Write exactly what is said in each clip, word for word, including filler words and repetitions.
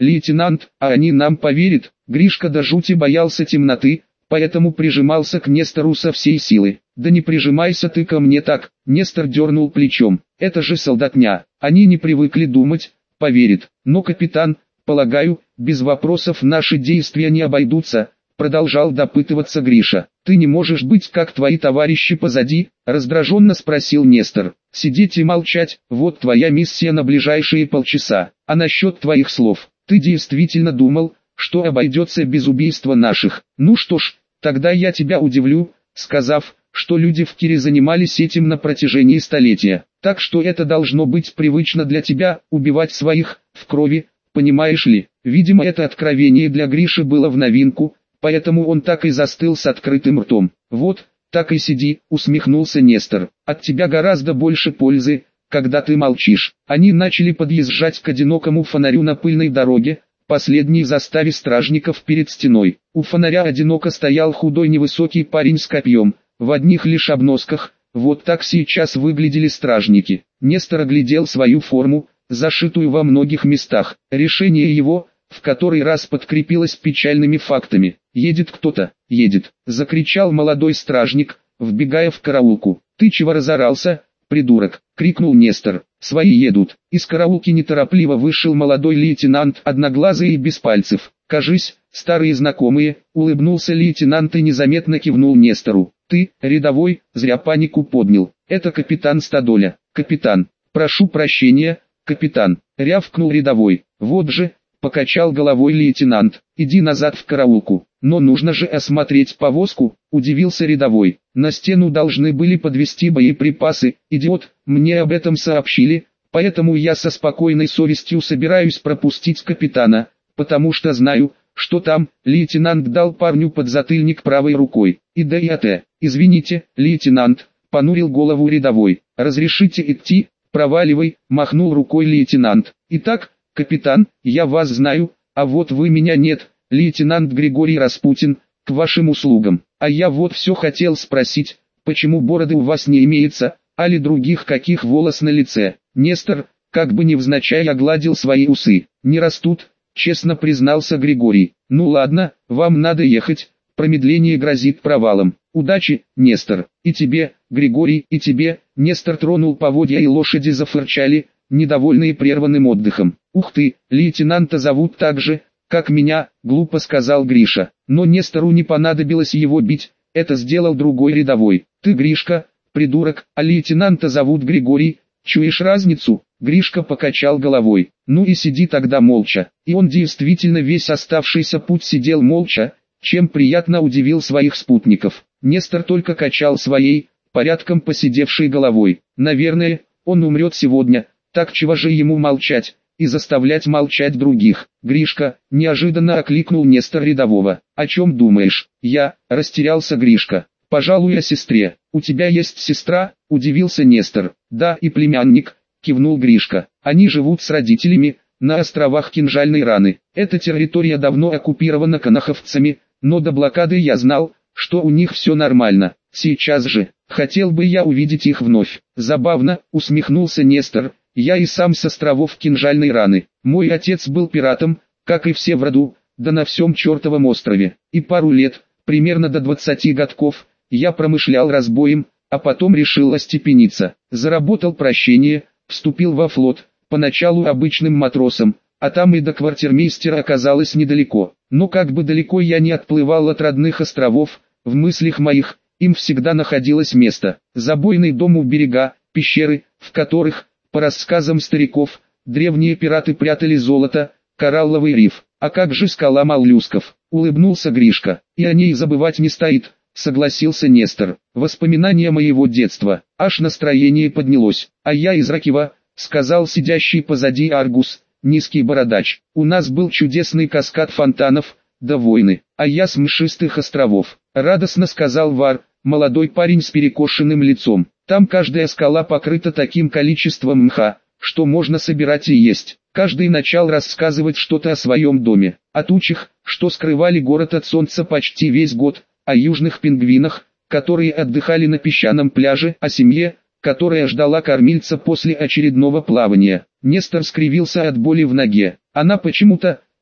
лейтенант, а они нам поверят. Гришка до жути боялся темноты, поэтому прижимался к Нестору со всей силы. «Да не прижимайся ты ко мне так», Нестор дернул плечом. «Это же солдатня, они не привыкли думать, поверит. Но, капитан, полагаю, без вопросов наши действия не обойдутся», продолжал допытываться Гриша. «Ты не можешь быть как твои товарищи позади?» раздраженно спросил Нестор. «Сидеть и молчать, вот твоя миссия на ближайшие полчаса. А насчет твоих слов, ты действительно думал, что обойдется без убийства наших? Ну что ж, тогда я тебя удивлю, сказав, что люди в Кире занимались этим на протяжении столетия. Так что это должно быть привычно для тебя, убивать своих, в крови, понимаешь ли?» Видимо, это откровение для Гриши было в новинку, поэтому он так и застыл с открытым ртом. «Вот, так и сиди», усмехнулся Нестор. «От тебя гораздо больше пользы, когда ты молчишь». Они начали подъезжать к одинокому фонарю на пыльной дороге, последней заставе стражников перед стеной. У фонаря одиноко стоял худой невысокий парень с копьем, в одних лишь обносках. Вот так сейчас выглядели стражники. Нестор оглядел свою форму, зашитую во многих местах. Решение его, в который раз подкрепилось печальными фактами. «Едет кто-то, едет!» — закричал молодой стражник, вбегая в караулку. «Ты чего разорался, придурок?» — крикнул Нестор. «Свои едут!» Из караулки неторопливо вышел молодой лейтенант, одноглазый и без пальцев. «Кажись, старые знакомые», — улыбнулся лейтенант и незаметно кивнул Нестору. «Ты, рядовой, зря панику поднял. Это капитан Стодоля». «Капитан, прошу прощения, капитан», — рявкнул рядовой. «Вот же», — покачал головой лейтенант, — «иди назад в караулку». «Но нужно же осмотреть повозку», — удивился рядовой. «На стену должны были подвести боеприпасы, идиот, мне об этом сообщили, поэтому я со спокойной совестью собираюсь пропустить капитана, потому что знаю, что там». Лейтенант дал парню подзатыльник правой рукой. «И да и ат. Извините, лейтенант», — понурил голову рядовой. «Разрешите идти?» «Проваливай», — махнул рукой лейтенант. «Итак, капитан, я вас знаю, а вот вы меня нет». «Лейтенант Григорий Распутин, к вашим услугам. А я вот все хотел спросить, почему бороды у вас не имеется, али других каких волос на лице?» Нестор, как бы невзначай, огладил свои усы. «Не растут», — честно признался Григорий. «Ну ладно, вам надо ехать, промедление грозит провалом. Удачи, Нестор. И тебе, Григорий, и тебе». Нестор тронул поводья, и лошади зафырчали, недовольные прерванным отдыхом. «Ух ты, лейтенанта зовут так же, как меня», — глупо сказал Гриша. Но Нестору не понадобилось его бить, это сделал другой рядовой. «Ты Гришка, придурок, а лейтенанта зовут Григорий, чуешь разницу?» Гришка покачал головой. «Ну и сиди тогда молча». И он действительно весь оставшийся путь сидел молча, чем приятно удивил своих спутников. Нестор только качал своей, порядком поседевшей головой. «Наверное, он умрет сегодня, так чего же ему молчать и заставлять молчать других?» «Гришка», — неожиданно окликнул Нестор рядового. «О чем думаешь?» «Я», — растерялся Гришка. «Пожалуй, о сестре». «У тебя есть сестра?» — удивился Нестор. «Да, и племянник», — кивнул Гришка. «Они живут с родителями, на островах Кинжальной Раны. Эта территория давно оккупирована канаховцами, но до блокады я знал, что у них все нормально. Сейчас же, хотел бы я увидеть их вновь». «Забавно», — усмехнулся Нестор. «Я и сам с островов Кинжальной Раны. Мой отец был пиратом, как и все в роду, да на всем чертовом острове. И пару лет, примерно до двадцати годков, я промышлял разбоем, а потом решил остепениться. Заработал прощение, вступил во флот, поначалу обычным матросом, а там и до квартирмейстера оказалось недалеко. Но как бы далеко я не отплывал от родных островов, в мыслях моих, им всегда находилось место. Забойный дом у берега, пещеры, в которых, по рассказам стариков, древние пираты прятали золото, коралловый риф. А как же скала моллюсков?» — улыбнулся Гришка. «И о ней забывать не стоит», — согласился Нестор. «Воспоминания моего детства». Аж настроение поднялось. «А я из Ракива», — сказал сидящий позади Аргус, низкий бородач. «У нас был чудесный каскад фонтанов, да войны. А я с Мшистых островов», — радостно сказал Вар, молодой парень с перекошенным лицом. «Там каждая скала покрыта таким количеством мха, что можно собирать и есть». Каждый начал рассказывать что-то о своем доме, о тучах, что скрывали город от солнца почти весь год, о южных пингвинах, которые отдыхали на песчаном пляже, о семье, которая ждала кормильца после очередного плавания. Нестор скривился от боли в ноге. «Она почему-то,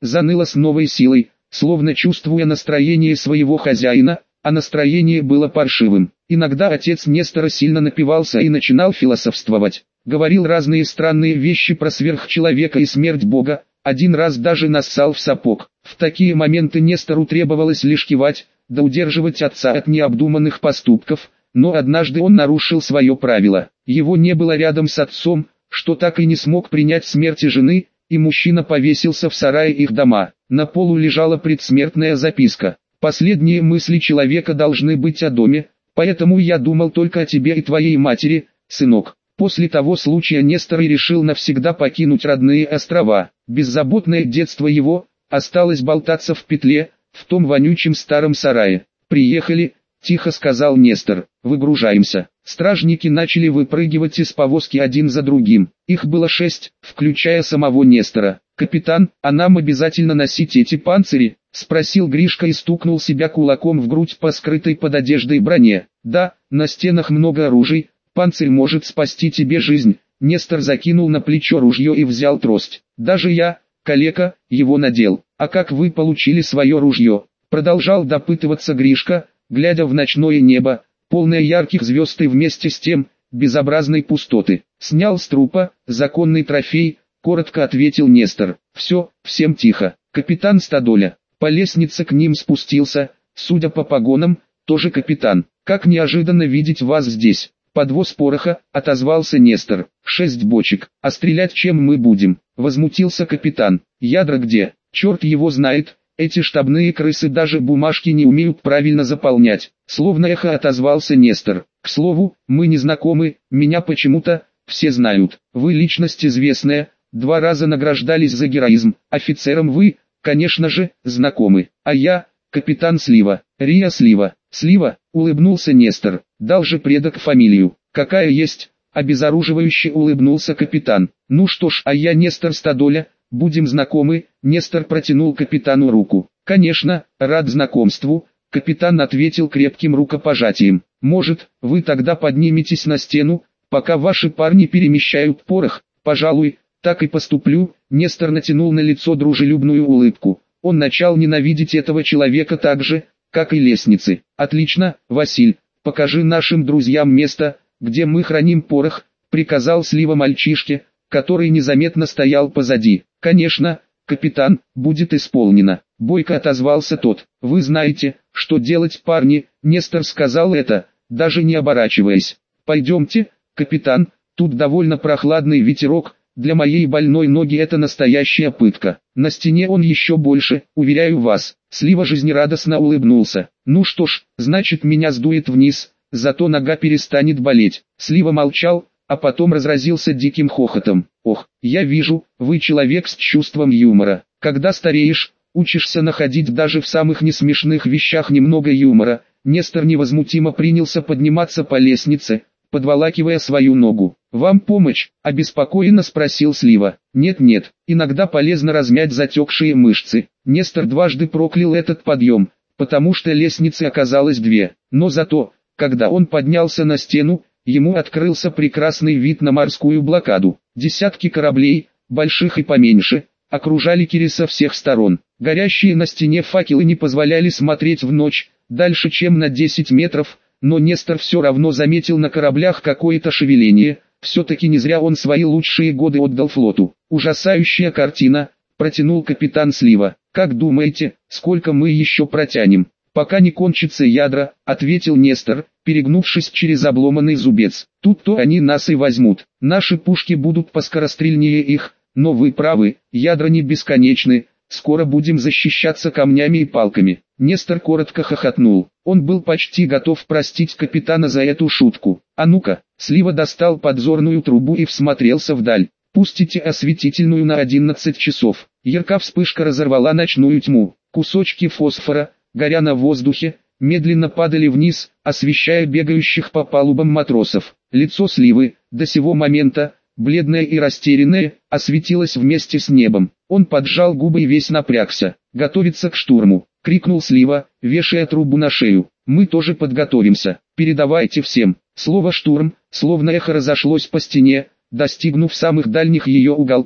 заныло с новой силой, словно чувствуя настроение своего хозяина, а настроение было паршивым. Иногда отец Нестора сильно напивался и начинал философствовать. Говорил разные странные вещи про сверхчеловека и смерть Бога, один раз даже нассал в сапог. В такие моменты Нестору требовалось лишь кивать, да удерживать отца от необдуманных поступков, но однажды он нарушил свое правило. Его не было рядом с отцом, что так и не смог принять смерти жены, и мужчина повесился в сарае их дома. На полу лежала предсмертная записка. «Последние мысли человека должны быть о доме, поэтому я думал только о тебе и твоей матери, сынок». После того случая Нестор и решил навсегда покинуть родные острова. Беззаботное детство его осталось болтаться в петле, в том вонючем старом сарае. «Приехали», — тихо сказал Нестор, — «выгружаемся». Стражники начали выпрыгивать из повозки один за другим. Их было шесть, включая самого Нестора. «Капитан, а нам обязательно носить эти панцири?» — спросил Гришка и стукнул себя кулаком в грудь по скрытой под одеждой броне. «Да, на стенах много оружий, панцирь может спасти тебе жизнь». Нестор закинул на плечо ружье и взял трость. «Даже я, калека, его надел. А как вы получили свое ружье?» Продолжал допытываться Гришка, глядя в ночное небо, полное ярких звезд и вместе с тем, безобразной пустоты. «Снял с трупа, законный трофей», — коротко ответил Нестор. «Все, всем тихо». Капитан Стодоля по лестнице к ним спустился, судя по погонам, тоже капитан. «Как неожиданно видеть вас здесь». «Подвоз пороха», — отозвался Нестор. «Шесть бочек. А стрелять чем мы будем?» — возмутился капитан. «Ядра где? Черт его знает. Эти штабные крысы даже бумажки не умеют правильно заполнять». Словно эхо отозвался Нестор. «К слову, мы не знакомы, меня почему-то все знают. Вы личность известная, два раза награждались за героизм. Офицером вы, конечно же, знакомы. А я, капитан Слива, Рия Слива». «Слива», — улыбнулся Нестор, — «дал же предок фамилию». «Какая есть», — обезоруживающе улыбнулся капитан. «Ну что ж, а я Нестор Стодоля, будем знакомы». Нестор протянул капитану руку. «Конечно, рад знакомству», — капитан ответил крепким рукопожатием. «Может, вы тогда подниметесь на стену, пока ваши парни перемещают порох?» «Пожалуй, так и поступлю». Нестор натянул на лицо дружелюбную улыбку. Он начал ненавидеть этого человека так же, как и лестницы. «Отлично, Василь, покажи нашим друзьям место, где мы храним порох», — приказал Слива мальчишке, который незаметно стоял позади. «Конечно, капитан, будет исполнено», — бойко отозвался тот. «Вы знаете, что делать, парни», — Нестор сказал это, даже не оборачиваясь. «Пойдемте, капитан, тут довольно прохладный ветерок, для моей больной ноги это настоящая пытка». На стене он еще больше, уверяю вас. Слива жизнерадостно улыбнулся. «Ну что ж, значит меня сдует вниз, зато нога перестанет болеть». Слива молчал, а потом разразился диким хохотом. «Ох, я вижу, вы человек с чувством юмора. Когда стареешь, учишься находить даже в самых несмешных вещах немного юмора». Нестор невозмутимо принялся подниматься по лестнице, подволакивая свою ногу. «Вам помочь?» – обеспокоенно спросил Слива. «Нет-нет, иногда полезно размять затекшие мышцы». Нестор дважды проклял этот подъем, потому что лестницы оказалось две. Но зато, когда он поднялся на стену, ему открылся прекрасный вид на морскую блокаду. Десятки кораблей, больших и поменьше, окружали Кири со всех сторон. Горящие на стене факелы не позволяли смотреть в ночь, дальше чем на десять метров, но Нестор все равно заметил на кораблях какое-то шевеление. Все-таки не зря он свои лучшие годы отдал флоту. «Ужасающая картина», — протянул капитан Слива. «Как думаете, сколько мы еще протянем?» «Пока не кончится ядра», — ответил Нестор, перегнувшись через обломанный зубец. «Тут-то они нас и возьмут. Наши пушки будут поскорострельнее их, но вы правы, ядра не бесконечны, скоро будем защищаться камнями и палками». Нестор коротко хохотнул. Он был почти готов простить капитана за эту шутку. «А ну-ка», — Слива достал подзорную трубу и всмотрелся вдаль. «Пустите осветительную на одиннадцать часов». Яркая вспышка разорвала ночную тьму. Кусочки фосфора, горя на воздухе, медленно падали вниз, освещая бегающих по палубам матросов. Лицо Сливы, до сего момента, бледное и растерянное, осветилось вместе с небом. Он поджал губы и весь напрягся. «Готовиться к штурму», — крикнул Слива, вешая трубу на шею. «Мы тоже подготовимся. Передавайте всем». Слово «штурм», словно эхо разошлось по стене, достигнув самых дальних ее уголков.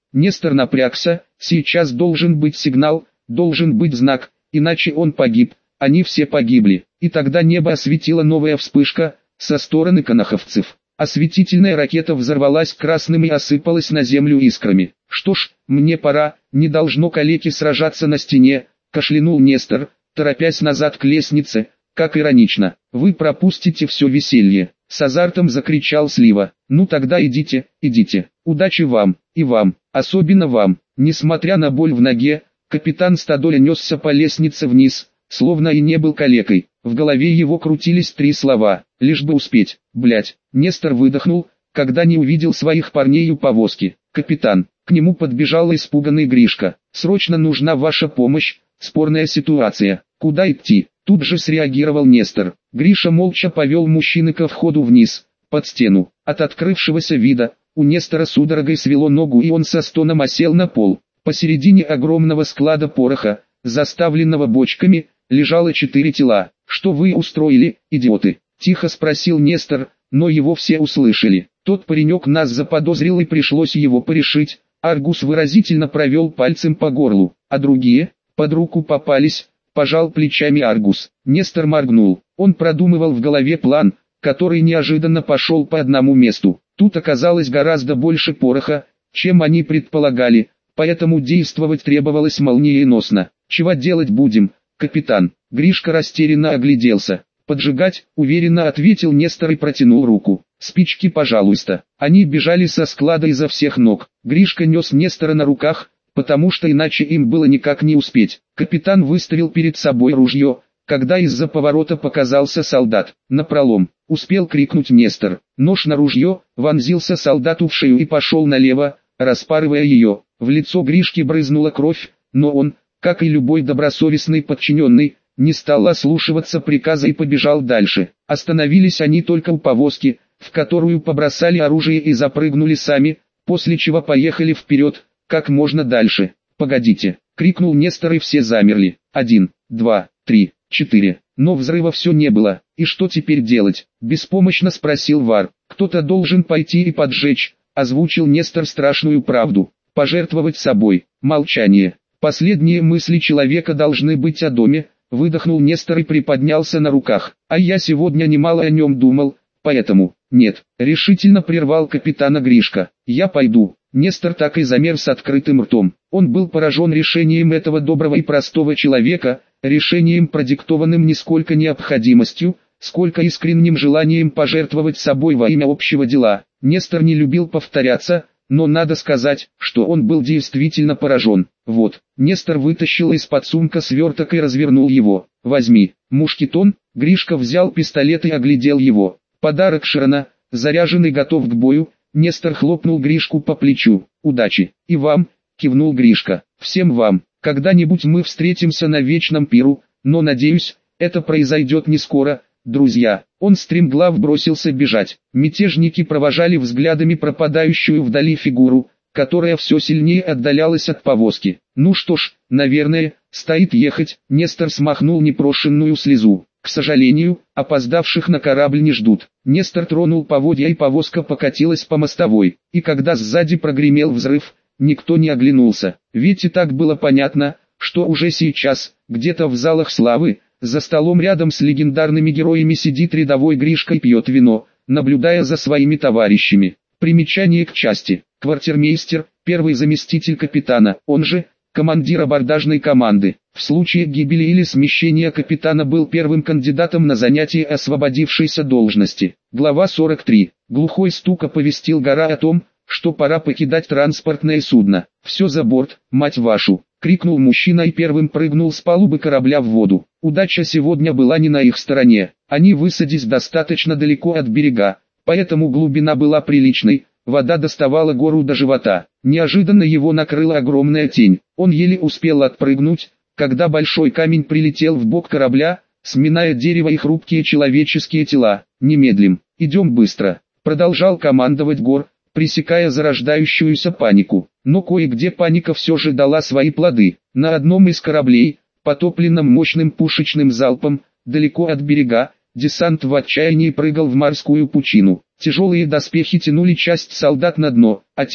Нестор напрягся, сейчас должен быть сигнал, должен быть знак, иначе он погиб, они все погибли. И тогда небо осветила новая вспышка, со стороны канаховцев. Осветительная ракета взорвалась красным и осыпалась на землю искрами. «Что ж, мне пора, не должно калеки сражаться на стене», — кашлянул Нестор, торопясь назад к лестнице. «Как иронично, вы пропустите все веселье», — с азартом закричал Слива. «Ну тогда идите, идите, удачи вам, и вам, особенно вам». Несмотря на боль в ноге, капитан Стадоля несся по лестнице вниз, словно и не был калекой. В голове его крутились три слова: «Лишь бы успеть, блять». Нестор выдохнул, когда не увидел своих парней у повозки. «Капитан», к нему подбежал испуганный Гришка. «Срочно нужна ваша помощь, спорная ситуация. Куда идти?» Тут же среагировал Нестор. Гриша молча повел мужчины ко входу вниз, под стену. От открывшегося вида, у Нестора судорогой свело ногу, и он со стоном осел на пол. Посередине огромного склада пороха, заставленного бочками, лежало четыре тела. «Что вы устроили, идиоты?» – тихо спросил Нестор, но его все услышали. «Тот паренек нас заподозрил, и пришлось его порешить». Аргус выразительно провел пальцем по горлу. «А другие? Под руку попались?» – пожал плечами Аргус. Нестор моргнул. Он продумывал в голове план, который неожиданно пошел по одному месту. Тут оказалось гораздо больше пороха, чем они предполагали, поэтому действовать требовалось молниеносно. «Чего делать будем, капитан?» Гришка растерянно огляделся. «Поджигать», — уверенно ответил Нестор и протянул руку. «Спички, пожалуйста». Они бежали со склада изо всех ног. Гришка нес Нестора на руках, потому что иначе им было никак не успеть. Капитан выставил перед собой ружье, когда из-за поворота показался солдат. «Напролом!» — успел крикнуть Нестор. Нож на ружье, вонзился солдату в шею и пошел налево, распарывая ее. В лицо Гришки брызнула кровь, но он, как и любой добросовестный подчиненный, не стал ослушиваться приказа и побежал дальше. Остановились они только у повозки, в которую побросали оружие и запрыгнули сами, после чего поехали вперед, как можно дальше. «Погодите!» — крикнул Нестор, и все замерли. «Один, два, три, четыре». Но взрыва все не было. «И что теперь делать?» — беспомощно спросил Вар. «Кто-то должен пойти и поджечь», — озвучил Нестор страшную правду. «Пожертвовать собой». Молчание. Последние мысли человека должны быть о доме. Выдохнул Нестор и приподнялся на руках. «А я сегодня немало о нем думал, поэтому...» «Нет», — решительно прервал капитана Гришка. «Я пойду». Нестор так и замер с открытым ртом. Он был поражен решением этого доброго и простого человека, решением, продиктованным не сколько необходимостью, сколько искренним желанием пожертвовать собой во имя общего дела. Нестор не любил повторяться, но надо сказать, что он был действительно поражен. «Вот». Нестор вытащил из-под сумка сверток и развернул его. «Возьми». Мушкетон. Гришка взял пистолет и оглядел его. «Подарок Широна, заряженный, готов к бою». Нестор хлопнул Гришку по плечу. «Удачи». «И вам», — кивнул Гришка. «Всем вам. Когда-нибудь мы встретимся на вечном пиру, но, надеюсь, это произойдет не скоро, друзья». Он стремглав бросился бежать. Мятежники провожали взглядами пропадающую вдали фигуру, которая все сильнее отдалялась от повозки. «Ну что ж, наверное, стоит ехать». Нестор смахнул непрошенную слезу. К сожалению, опоздавших на корабль не ждут. Нестор тронул поводья, и повозка покатилась по мостовой. И когда сзади прогремел взрыв, никто не оглянулся. Ведь и так было понятно, что уже сейчас, где-то в залах славы, за столом рядом с легендарными героями сидит рядовой Гришка и пьет вино, наблюдая за своими товарищами. Примечание к части. Квартирмейстер, первый заместитель капитана, он же командир абордажной команды. В случае гибели или смещения капитана был первым кандидатом на занятие освободившейся должности. Глава сорок три. Глухой стук оповестил Гора о том, что пора покидать транспортное судно. «Все за борт, мать вашу!» — крикнул мужчина и первым прыгнул с палубы корабля в воду. Удача сегодня была не на их стороне. Они высадились достаточно далеко от берега, поэтому глубина была приличной. Вода доставала Гору до живота. Неожиданно его накрыла огромная тень. Он еле успел отпрыгнуть, когда большой камень прилетел в бок корабля, сминая дерево и хрупкие человеческие тела. «Немедлим, идем быстро», — продолжал командовать Гор, пресекая зарождающуюся панику. Но кое-где паника все же дала свои плоды. На одном из кораблей, потопленном мощным пушечным залпом, далеко от берега, десант в отчаянии прыгал в морскую пучину. Тяжелые доспехи тянули часть солдат на дно, а те,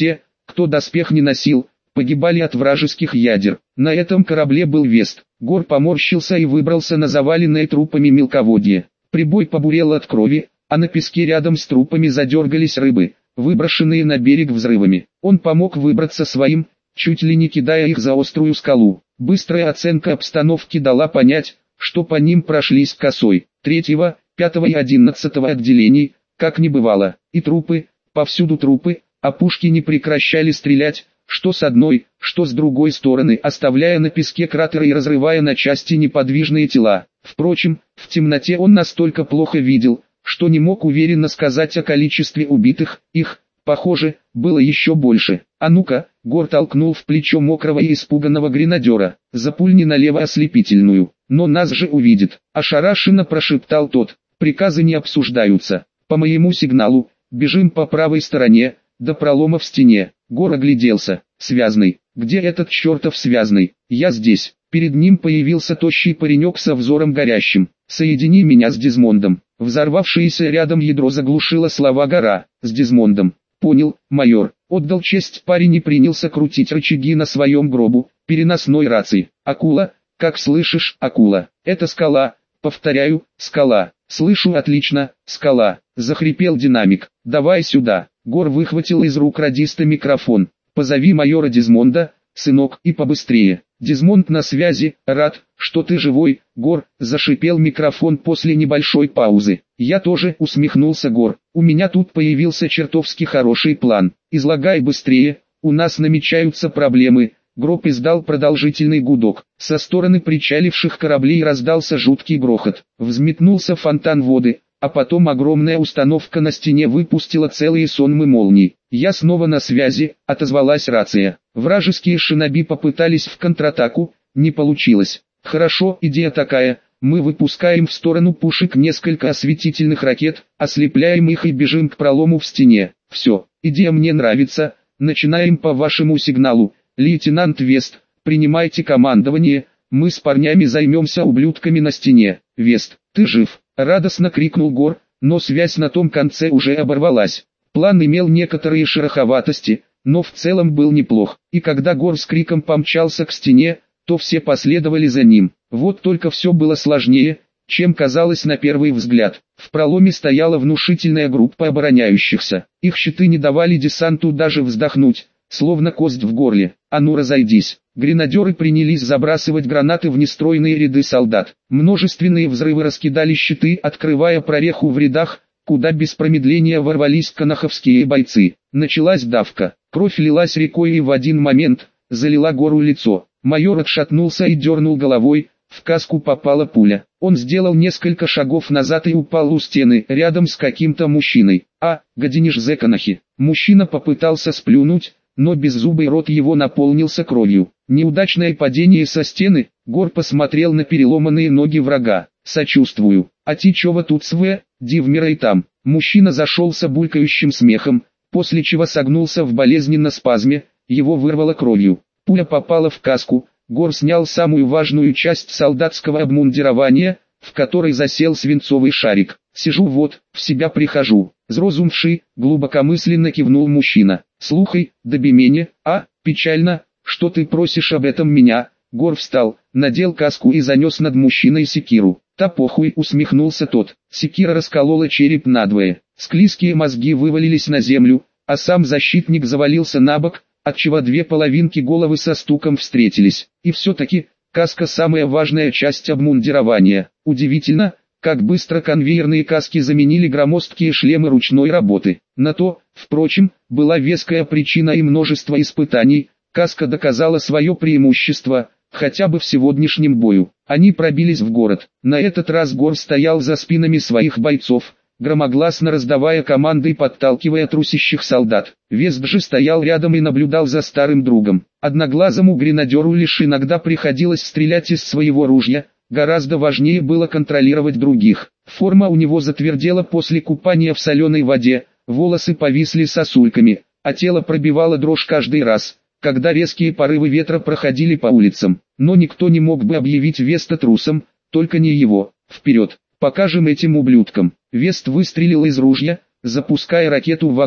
кто доспех не носил, погибали от вражеских ядер. На этом корабле был Вест. Гор поморщился и выбрался на заваленное трупами мелководье. Прибой побурел от крови, а на песке рядом с трупами задергались рыбы, выброшенные на берег взрывами. Он помог выбраться своим, чуть ли не кидая их за острую скалу. Быстрая оценка обстановки дала понять, что по ним прошлись косой. Третьего, пятого и одиннадцатого отделений, как не бывало, и трупы, повсюду трупы, а пушки не прекращали стрелять, что с одной, что с другой стороны, оставляя на песке кратеры и разрывая на части неподвижные тела. Впрочем, в темноте он настолько плохо видел, что не мог уверенно сказать о количестве убитых, их, похоже, было еще больше. «А ну-ка!» — Гор толкнул в плечо мокрого и испуганного гренадера. «Запульни налево ослепительную, но нас же увидит!» — ошарашенно прошептал тот. «Приказы не обсуждаются. По моему сигналу, бежим по правой стороне, до пролома в стене». Гор огляделся. «Связный. Где этот чертов связный? Я здесь». Перед ним появился тощий паренек со взором горящим. «Соедини меня с Дезмондом». Взорвавшееся рядом ядро заглушило слова Гора. «С Дезмондом». «Понял, майор». Отдал честь парень и принялся крутить рычаги на своем гробу, переносной рации. «Акула, как слышишь, акула? Это скала, повторяю, скала». «Слышу отлично, скала», — захрипел динамик. «Давай сюда». Гор выхватил из рук радиста микрофон. «Позови майора Дезмонда, сынок, и побыстрее». «Дезмонд на связи, рад, что ты живой, Гор», — зашипел микрофон после небольшой паузы. «Я тоже», — усмехнулся Гор. «У меня тут появился чертовски хороший план. Излагай быстрее, у нас намечаются проблемы». Гроб издал продолжительный гудок. Со стороны причаливших кораблей раздался жуткий грохот. Взметнулся фонтан воды, а потом огромная установка на стене выпустила целые сонмы молний. «Я снова на связи», — отозвалась рация. Вражеские шиноби попытались в контратаку, не получилось. «Хорошо, идея такая, мы выпускаем в сторону пушек несколько осветительных ракет, ослепляем их и бежим к пролому в стене. Все, идея мне нравится, начинаем по вашему сигналу. Лейтенант Вест, принимайте командование, мы с парнями займемся ублюдками на стене». «Вест, ты жив?» — радостно крикнул Гор, но связь на том конце уже оборвалась. План имел некоторые шероховатости, но в целом был неплох, и когда Гор с криком помчался к стене, то все последовали за ним. Вот только все было сложнее, чем казалось на первый взгляд. В проломе стояла внушительная группа обороняющихся. Их щиты не давали десанту даже вздохнуть, словно кость в горле. «А ну разойдись!» Гренадеры принялись забрасывать гранаты в нестройные ряды солдат. Множественные взрывы раскидали щиты, открывая прореху в рядах, куда без промедления ворвались канаховские бойцы. Началась давка. Кровь лилась рекой и в один момент залила Гору лицо. Майор отшатнулся и дернул головой, в каску попала пуля. Он сделал несколько шагов назад и упал у стены, рядом с каким-то мужчиной. «А, гадиниш Зеканахи!» Мужчина попытался сплюнуть, но беззубый рот его наполнился кровью. Неудачное падение со стены. Гор посмотрел на переломанные ноги врага. «Сочувствую. А ти чего тут с В, Дивмера и там?» Мужчина зашелся булькающим смехом, после чего согнулся в болезненном спазме, его вырвало кровью. Пуля попала в каску. Гор снял самую важную часть солдатского обмундирования, в которой засел свинцовый шарик. «Сижу вот, в себя прихожу». Зрозумевший, глубокомысленно кивнул мужчина. «Слухай, добимене, а, печально, что ты просишь об этом меня?» Гор встал, надел каску и занес над мужчиной секиру. «Та похуй», усмехнулся тот. Секира расколола череп надвое. Склизкие мозги вывалились на землю, а сам защитник завалился на бок, отчего две половинки головы со стуком встретились. И все-таки, каска самая важная часть обмундирования. Удивительно, как быстро конвейерные каски заменили громоздкие шлемы ручной работы. На то, впрочем, была веская причина и множество испытаний. Каска доказала свое преимущество, хотя бы в сегодняшнем бою. Они пробились в город. На этот раз Гор стоял за спинами своих бойцов, громогласно раздавая команды и подталкивая трусящих солдат. Вест же стоял рядом и наблюдал за старым другом. Одноглазому гренадеру лишь иногда приходилось стрелять из своего ружья, гораздо важнее было контролировать других. Форма у него затвердела после купания в соленой воде, волосы повисли сосульками, а тело пробивало дрожь каждый раз, когда резкие порывы ветра проходили по улицам. Но никто не мог бы объявить Веста трусом, только не его. «Вперед, покажем этим ублюдкам». Вест выстрелил из ружья, запуская ракету в окно.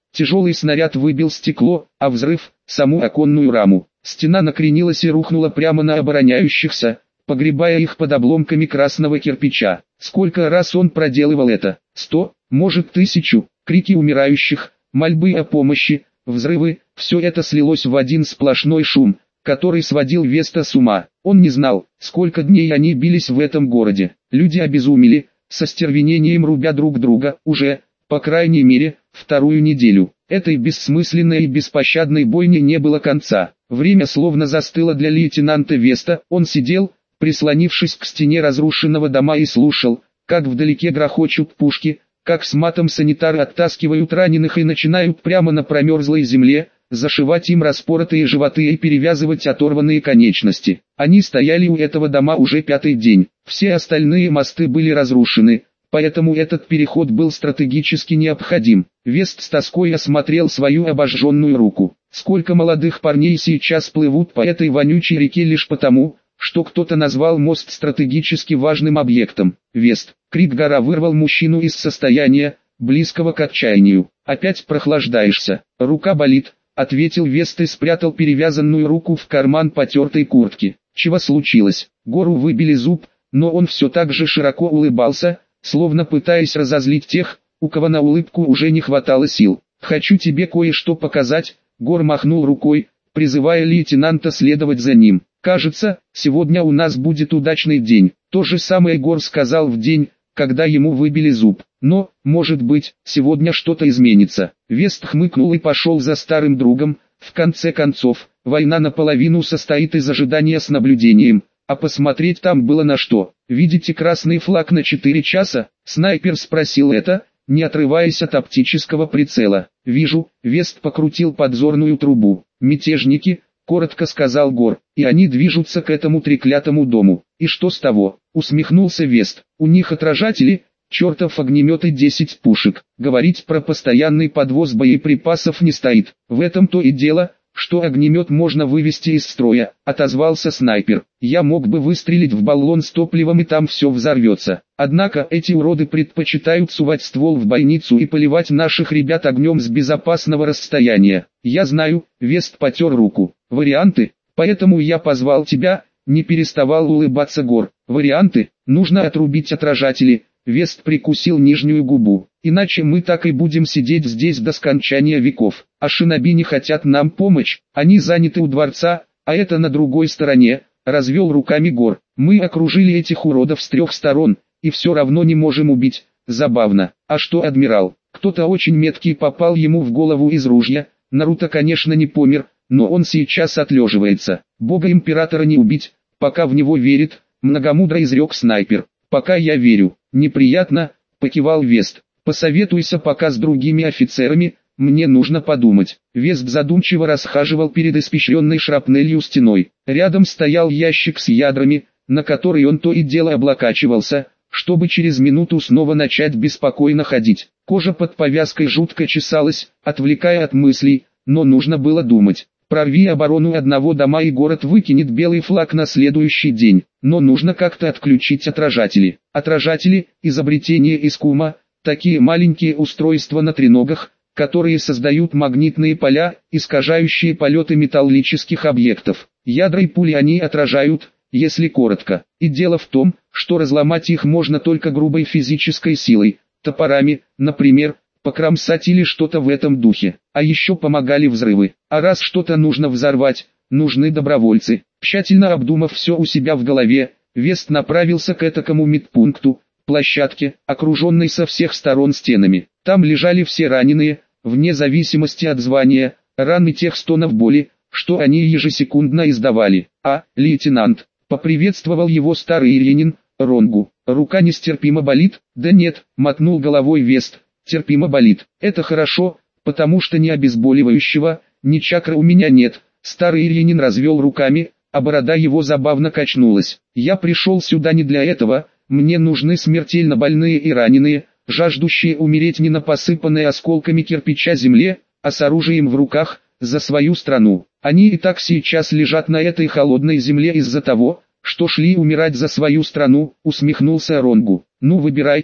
Тяжелый снаряд выбил стекло, а взрыв – саму оконную раму. Стена накренилась и рухнула прямо на обороняющихся, погребая их под обломками красного кирпича. Сколько раз он проделывал это? Сто, может тысячу. Крики умирающих, мольбы о помощи, взрывы – все это слилось в один сплошной шум, который сводил Веста с ума. Он не знал, сколько дней они бились в этом городе. Люди обезумели, со стервенением рубя друг друга, уже, по крайней мере, вторую неделю. Этой бессмысленной и беспощадной бойне не было конца. Время словно застыло для лейтенанта Веста. Он сидел, прислонившись к стене разрушенного дома, и слушал, как вдалеке грохочут пушки, как с матом санитары оттаскивают раненых и начинают прямо на промерзлой земле зашивать им распоротые животы и перевязывать оторванные конечности. Они стояли у этого дома уже пятый день. Все остальные мосты были разрушены, поэтому этот переход был стратегически необходим. Вест с тоской осмотрел свою обожженную руку. Сколько молодых парней сейчас плывут по этой вонючей реке лишь потому, что кто-то назвал мост стратегически важным объектом. Вест. Крик гора вырвал мужчину из состояния, близкого к отчаянию. «Опять прохлаждаешься. Рука болит», — ответил Вест и спрятал перевязанную руку в карман потертой куртки. «Чего случилось?» Гору выбили зуб, но он все так же широко улыбался, словно пытаясь разозлить тех, у кого на улыбку уже не хватало сил. «Хочу тебе кое-что показать», — Гор махнул рукой, призывая лейтенанта следовать за ним. «Кажется, сегодня у нас будет удачный день». То же самое Гор сказал в день, когда ему выбили зуб. Но, может быть, сегодня что-то изменится. Вест хмыкнул и пошел за старым другом. В конце концов, война наполовину состоит из ожидания с наблюдением, а посмотреть там было на что. «Видите красный флаг на четыре часа?» Снайпер спросил это, не отрываясь от оптического прицела. «Вижу», Вест покрутил подзорную трубу. «Мятежники», коротко сказал Гор, и они движутся к этому треклятому дому. «И что с того?» Усмехнулся Вест. «У них отражатели, чертов огнемет и десять пушек. Говорить про постоянный подвоз боеприпасов не стоит. В этом-то и дело, что огнемет можно вывести из строя», отозвался снайпер. «Я мог бы выстрелить в баллон с топливом и там все взорвется. Однако эти уроды предпочитают сувать ствол в бойницу и поливать наших ребят огнем с безопасного расстояния. Я знаю», Вест потер руку. «Варианты? Поэтому я позвал тебя», не переставал улыбаться Гор. «Варианты? Нужно отрубить отражатели». Вест прикусил нижнюю губу. «Иначе мы так и будем сидеть здесь до скончания веков. А шиноби не хотят нам помочь, они заняты у дворца, а это на другой стороне», развел руками Гор. «Мы окружили этих уродов с трех сторон, и все равно не можем убить. Забавно. А что адмирал? Кто-то очень меткий попал ему в голову из ружья. Наруто, конечно, не помер, но он сейчас отлеживается. Бога императора не убить, пока в него верит», многомудро изрек снайпер. «Пока я верю». «Неприятно», покивал Вест. «Посоветуйся пока с другими офицерами, мне нужно подумать». Вест задумчиво расхаживал перед испещренной шрапнелью стеной. Рядом стоял ящик с ядрами, на который он то и дело облокачивался, чтобы через минуту снова начать беспокойно ходить. Кожа под повязкой жутко чесалась, отвлекая от мыслей, но нужно было думать. Прорви оборону одного дома и город выкинет белый флаг на следующий день. Но нужно как-то отключить отражатели. Отражатели – изобретение Искума, такие маленькие устройства на треногах, которые создают магнитные поля, искажающие полеты металлических объектов. Ядра и пули они отражают, если коротко. И дело в том, что разломать их можно только грубой физической силой, топорами, например, покромсать или что-то в этом духе. А еще помогали взрывы. А раз что-то нужно взорвать, нужны добровольцы. Тщательно обдумав все у себя в голове, Вест направился к этакому медпункту, площадке, окруженной со всех сторон стенами. Там лежали все раненые, вне зависимости от звания, раны тех стонов боли, что они ежесекундно издавали. «А, лейтенант», поприветствовал его старый Иринин, Ронгу. «Рука нестерпимо болит?» «Да нет», мотнул головой Вест, «терпимо болит. Это хорошо, потому что ни обезболивающего, ни чакры у меня нет». Старый Иринин развел руками, а борода его забавно качнулась. «Я пришел сюда не для этого, мне нужны смертельно больные и раненые, жаждущие умереть не на посыпанной осколками кирпича земле, а с оружием в руках, за свою страну. Они и так сейчас лежат на этой холодной земле из-за того, что шли умирать за свою страну», усмехнулся Ронгу. «Ну выбирайте»,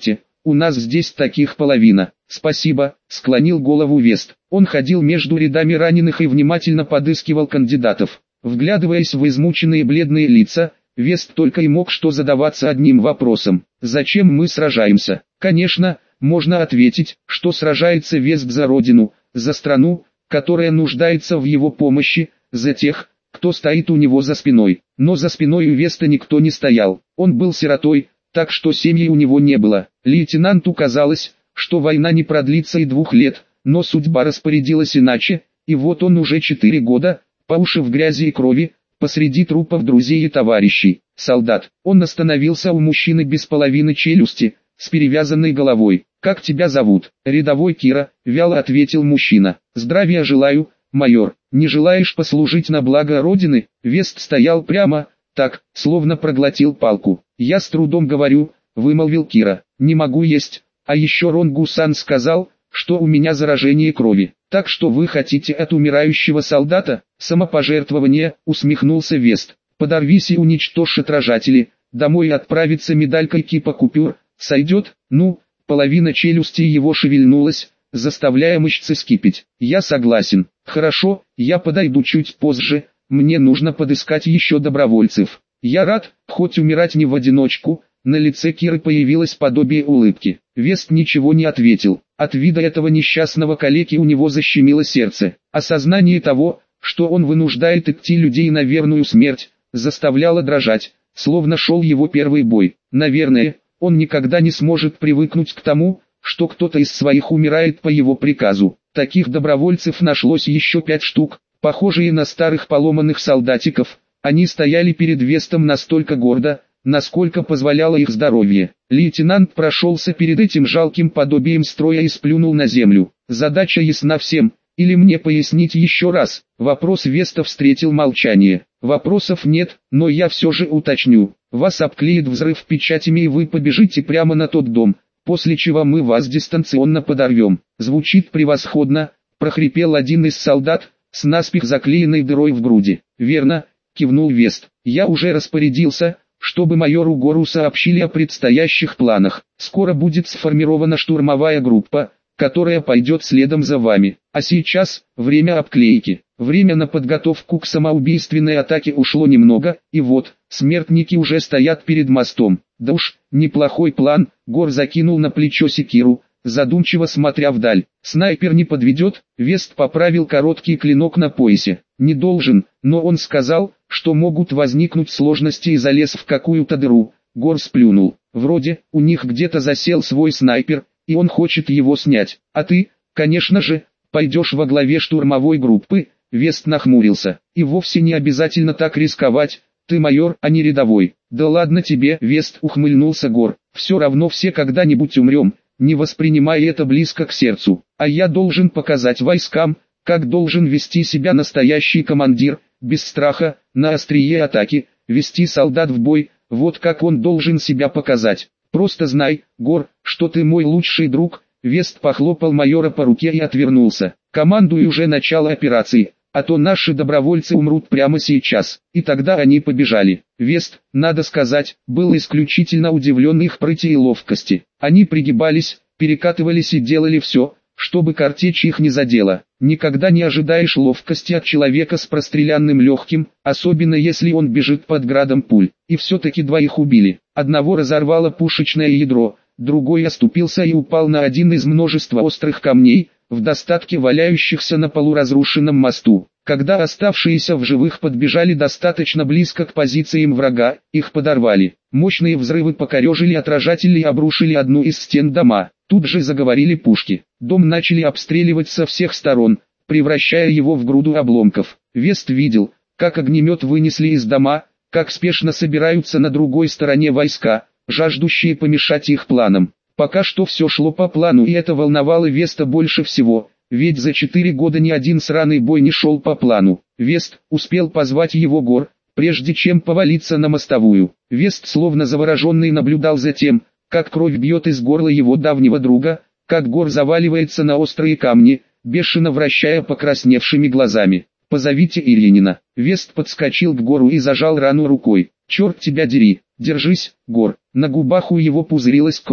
у нас здесь таких половина. Спасибо, склонил голову Вест. Он ходил между рядами раненых и внимательно подыскивал кандидатов. Вглядываясь в измученные бледные лица, Вест только и мог что задаваться одним вопросом. Зачем мы сражаемся? Конечно, можно ответить, что сражается Вест за родину, за страну, которая нуждается в его помощи, за тех, кто стоит у него за спиной. Но за спиной у Веста никто не стоял. Он был сиротой, так что семьи у него не было. Лейтенанту казалось, что война не продлится и двух лет, но судьба распорядилась иначе, и вот он уже четыре года, по уши в грязи и крови, посреди трупов друзей и товарищей. Солдат. Он остановился у мужчины без половины челюсти, с перевязанной головой. «Как тебя зовут?» «Рядовой Кира», — вяло ответил мужчина. «Здравия желаю, майор. Не желаешь послужить на благо Родины?» Вест стоял прямо, так, словно проглотил палку. «Я с трудом говорю», — вымолвил Кира. «Не могу есть, а еще Рон Гусан сказал, что у меня заражение крови. Так что вы хотите от умирающего солдата?» «Самопожертвование», — усмехнулся Вест. «Подорвись и уничтожь отражатели, домой отправится медалькой кипа купюр, сойдет?» «Ну...» Половина челюсти его шевельнулась, заставляя мышцы скипеть. «Я согласен. Хорошо, я подойду чуть позже, мне нужно подыскать еще добровольцев. Я рад, хоть умирать не в одиночку». На лице Киры появилось подобие улыбки. Вест ничего не ответил. От вида этого несчастного калеки у него защемило сердце. Осознание того, что он вынуждает идти людей на верную смерть, заставляло дрожать, словно шел его первый бой. Наверное, он никогда не сможет привыкнуть к тому, что кто-то из своих умирает по его приказу. Таких добровольцев нашлось еще пять штук, похожие на старых поломанных солдатиков. Они стояли перед Вестом настолько гордо, насколько позволяло их здоровье. Лейтенант прошелся перед этим жалким подобием строя и сплюнул на землю. «Задача ясна всем, или мне пояснить еще раз?» Вопрос Веста встретил молчание. «Вопросов нет, но я все же уточню. Вас обклеит взрыв печатями и вы побежите прямо на тот дом, после чего мы вас дистанционно подорвем». «Звучит превосходно», — прохрипел один из солдат, с наспех заклеенной дырой в груди. «Верно», — кивнул Вест. «Я уже распорядился, чтобы майору Гору сообщили о предстоящих планах. Скоро будет сформирована штурмовая группа, которая пойдет следом за вами. А сейчас, время обклейки. Время на подготовку к самоубийственной атаке ушло немного, и вот, смертники уже стоят перед мостом. Да уж, неплохой план», — Гор закинул на плечо секиру, задумчиво смотря вдаль. «Снайпер не подведет?» Вест поправил короткий клинок на поясе. «Не должен, но он сказал, что могут возникнуть сложности и залез в какую-то дыру». Гор сплюнул. «Вроде, у них где-то засел свой снайпер, и он хочет его снять. А ты, конечно же, пойдешь во главе штурмовой группы». Вест нахмурился. «И вовсе не обязательно так рисковать, ты майор, а не рядовой». «Да ладно тебе», — Вест ухмыльнулся. Гор. «Все равно все когда-нибудь умрем, не воспринимай это близко к сердцу. А я должен показать войскам, как должен вести себя настоящий командир, без страха, на острие атаки, вести солдат в бой, вот как он должен себя показать. Просто знай, Гор, что ты мой лучший друг». Вест похлопал майора по руке и отвернулся. «Командуй уже начало операции, а то наши добровольцы умрут прямо сейчас». И тогда они побежали. Вест, надо сказать, был исключительно удивлен их прыти и ловкости. Они пригибались, перекатывались и делали все, чтобы картечь их не задела. Никогда не ожидаешь ловкости от человека с простреленным легким, особенно если он бежит под градом пуль. И все-таки двоих убили. Одного разорвало пушечное ядро, другой оступился и упал на один из множества острых камней, в достатке валяющихся на полуразрушенном мосту. Когда оставшиеся в живых подбежали достаточно близко к позициям врага, их подорвали. Мощные взрывы покорежили отражатели и обрушили одну из стен дома. Тут же заговорили пушки. Дом начали обстреливать со всех сторон, превращая его в груду обломков. Вест видел, как огнемет вынесли из дома, как спешно собираются на другой стороне войска, жаждущие помешать их планам. Пока что все шло по плану, и это волновало Веста больше всего, ведь за четыре года ни один сраный бой не шел по плану. Вест успел позвать его Гор, прежде чем повалиться на мостовую. Вест словно завороженный наблюдал за тем, как кровь бьет из горла его давнего друга, как Гор заваливается на острые камни, бешено вращая покрасневшими глазами. «Позовите Ильинина». Вест подскочил к Гору и зажал рану рукой. «Черт тебя дери, держись, Гор». На губах у его пузырилась кровь.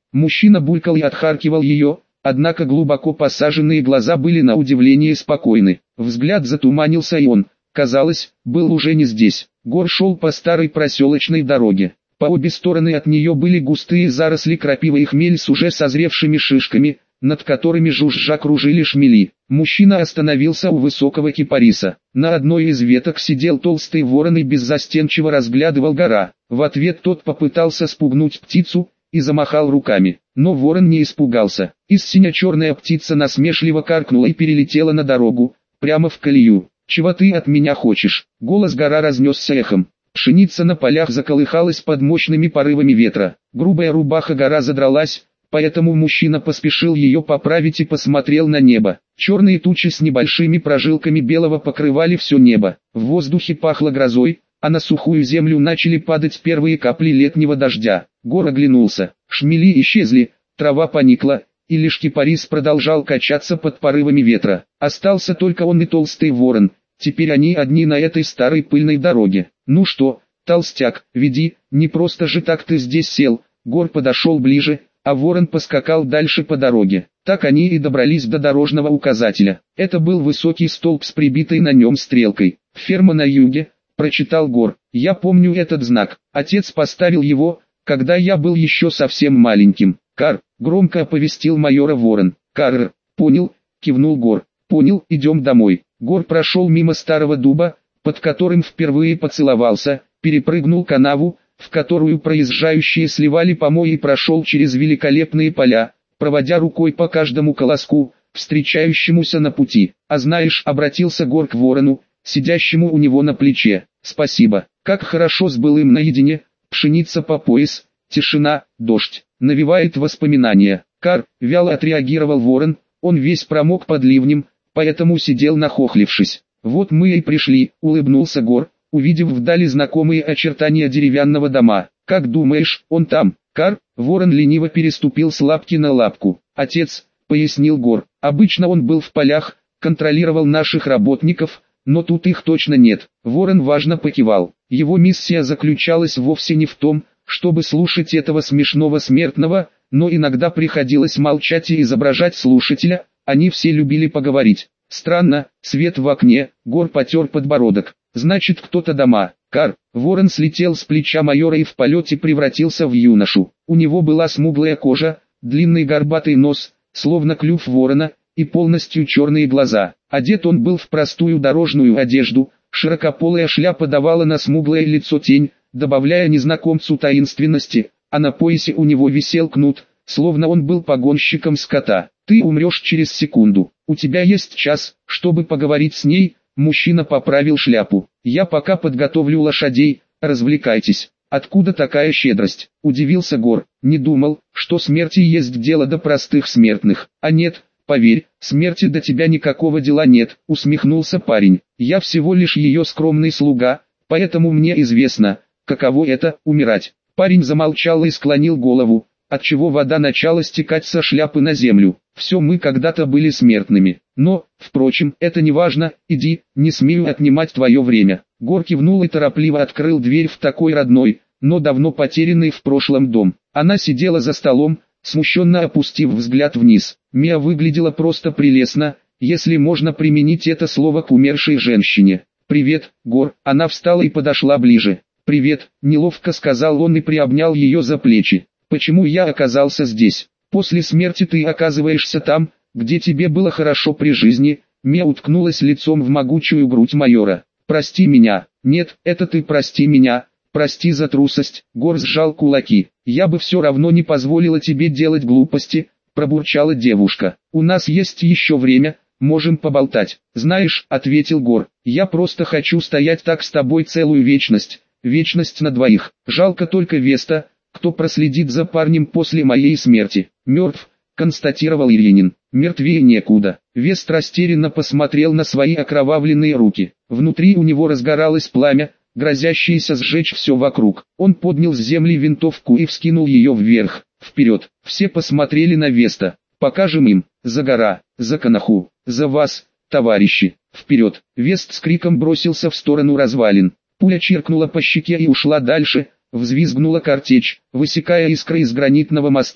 Мужчина булькал и отхаркивал ее, однако глубоко посаженные глаза были на удивление спокойны. Взгляд затуманился и он, казалось, был уже не здесь. Гор шел по старой проселочной дороге. По обе стороны от нее были густые заросли крапивы и хмель с уже созревшими шишками, над которыми жужжа кружили шмели. Мужчина остановился у высокого кипариса. На одной из веток сидел толстый ворон и беззастенчиво разглядывал гора. В ответ тот попытался спугнуть птицу и замахал руками. Но ворон не испугался. Из сине-черная птица насмешливо каркнула и перелетела на дорогу, прямо в колею. «Чего ты от меня хочешь?» Голос гора разнесся эхом. Пшеница на полях заколыхалась под мощными порывами ветра. Грубая рубаха гора задралась, поэтому мужчина поспешил ее поправить и посмотрел на небо. Черные тучи с небольшими прожилками белого покрывали все небо. В воздухе пахло грозой, а на сухую землю начали падать первые капли летнего дождя. Гор оглянулся. Шмели исчезли, трава поникла, и лишь кипарис продолжал качаться под порывами ветра. Остался только он и толстый ворон. Теперь они одни на этой старой пыльной дороге. «Ну что, толстяк, веди, не просто же так ты здесь сел». Гор подошел ближе, а ворон поскакал дальше по дороге. Так они и добрались до дорожного указателя. Это был высокий столб с прибитой на нем стрелкой. «Ферма на юге», прочитал Гор. «Я помню этот знак. Отец поставил его, когда я был еще совсем маленьким». «Кар», громко оповестил майора ворон. «Кар, понял», кивнул Гор. «Понял, идем домой». Гор прошел мимо старого дуба, под которым впервые поцеловался, перепрыгнул канаву, в которую проезжающие сливали помои, и прошел через великолепные поля, проводя рукой по каждому колоску, встречающемуся на пути. «А знаешь», — обратился Гор к ворону, сидящему у него на плече, — «спасибо, как хорошо с былым наедине, пшеница по пояс, тишина, дождь, навевает воспоминания». «Кар», — вяло отреагировал ворон, он весь промок под ливнем, поэтому сидел нахохлившись. «Вот мы и пришли», — улыбнулся Гор, увидев вдали знакомые очертания деревянного дома. «Как думаешь, он там?» «Кар», ворон лениво переступил с лапки на лапку. «Отец», — пояснил Гор, — «обычно он был в полях, контролировал наших работников, но тут их точно нет». Ворон важно покивал. Его миссия заключалась вовсе не в том, чтобы слушать этого смешного смертного, но иногда приходилось молчать и изображать слушателя. Они все любили поговорить. «Странно, свет в окне», — Гор потер подбородок. «Значит, кто-то дома». «Кар», ворон слетел с плеча майора и в полете превратился в юношу. У него была смуглая кожа, длинный горбатый нос, словно клюв ворона, и полностью черные глаза. Одет он был в простую дорожную одежду, широкополая шляпа давала на смуглое лицо тень, добавляя незнакомцу таинственности, а на поясе у него висел кнут, словно он был погонщиком скота. «Ты умрешь через секунду. У тебя есть час, чтобы поговорить с ней», — мужчина поправил шляпу. «Я пока подготовлю лошадей, развлекайтесь». «Откуда такая щедрость?» — удивился Гор. «Не думал, что смерти есть дело до простых смертных». «А нет, поверь, смерти до тебя никакого дела нет», — усмехнулся парень. «Я всего лишь ее скромный слуга, поэтому мне известно, каково это — умирать». Парень замолчал и склонил голову, отчего вода начала стекать со шляпы на землю. «Все мы когда-то были смертными. Но, впрочем, это не важно, иди, не смею отнимать твое время». Гор кивнул и торопливо открыл дверь в такой родной, но давно потерянный в прошлом дом. Она сидела за столом, смущенно опустив взгляд вниз. Мия выглядела просто прелестно, если можно применить это слово к умершей женщине. «Привет, Гор». Она встала и подошла ближе. «Привет», — неловко сказал он и приобнял ее за плечи. «Почему я оказался здесь? После смерти ты оказываешься там, где тебе было хорошо при жизни». Мия уткнулась лицом в могучую грудь майора. «Прости меня». «Нет, это ты прости меня. Прости за трусость». Гор сжал кулаки. «Я бы все равно не позволила тебе делать глупости», — пробурчала девушка. «У нас есть еще время, можем поболтать». «Знаешь», — ответил Гор, — «я просто хочу стоять так с тобой целую вечность. Вечность на двоих. Жалко только Веста, кто проследит за парнем после моей смерти». «Мертв», — констатировал Иринин. «Мертвее некуда». Вест растерянно посмотрел на свои окровавленные руки. Внутри у него разгоралось пламя, грозящееся сжечь все вокруг. Он поднял с земли винтовку и вскинул ее вверх. «Вперед!» Все посмотрели на Веста. «Покажем им, за гора, за Канаху, за вас, товарищи! Вперед!» Вест с криком бросился в сторону развалин. Пуля чиркнула по щеке и ушла дальше, взвизгнула картечь, высекая искры из гранитного моста,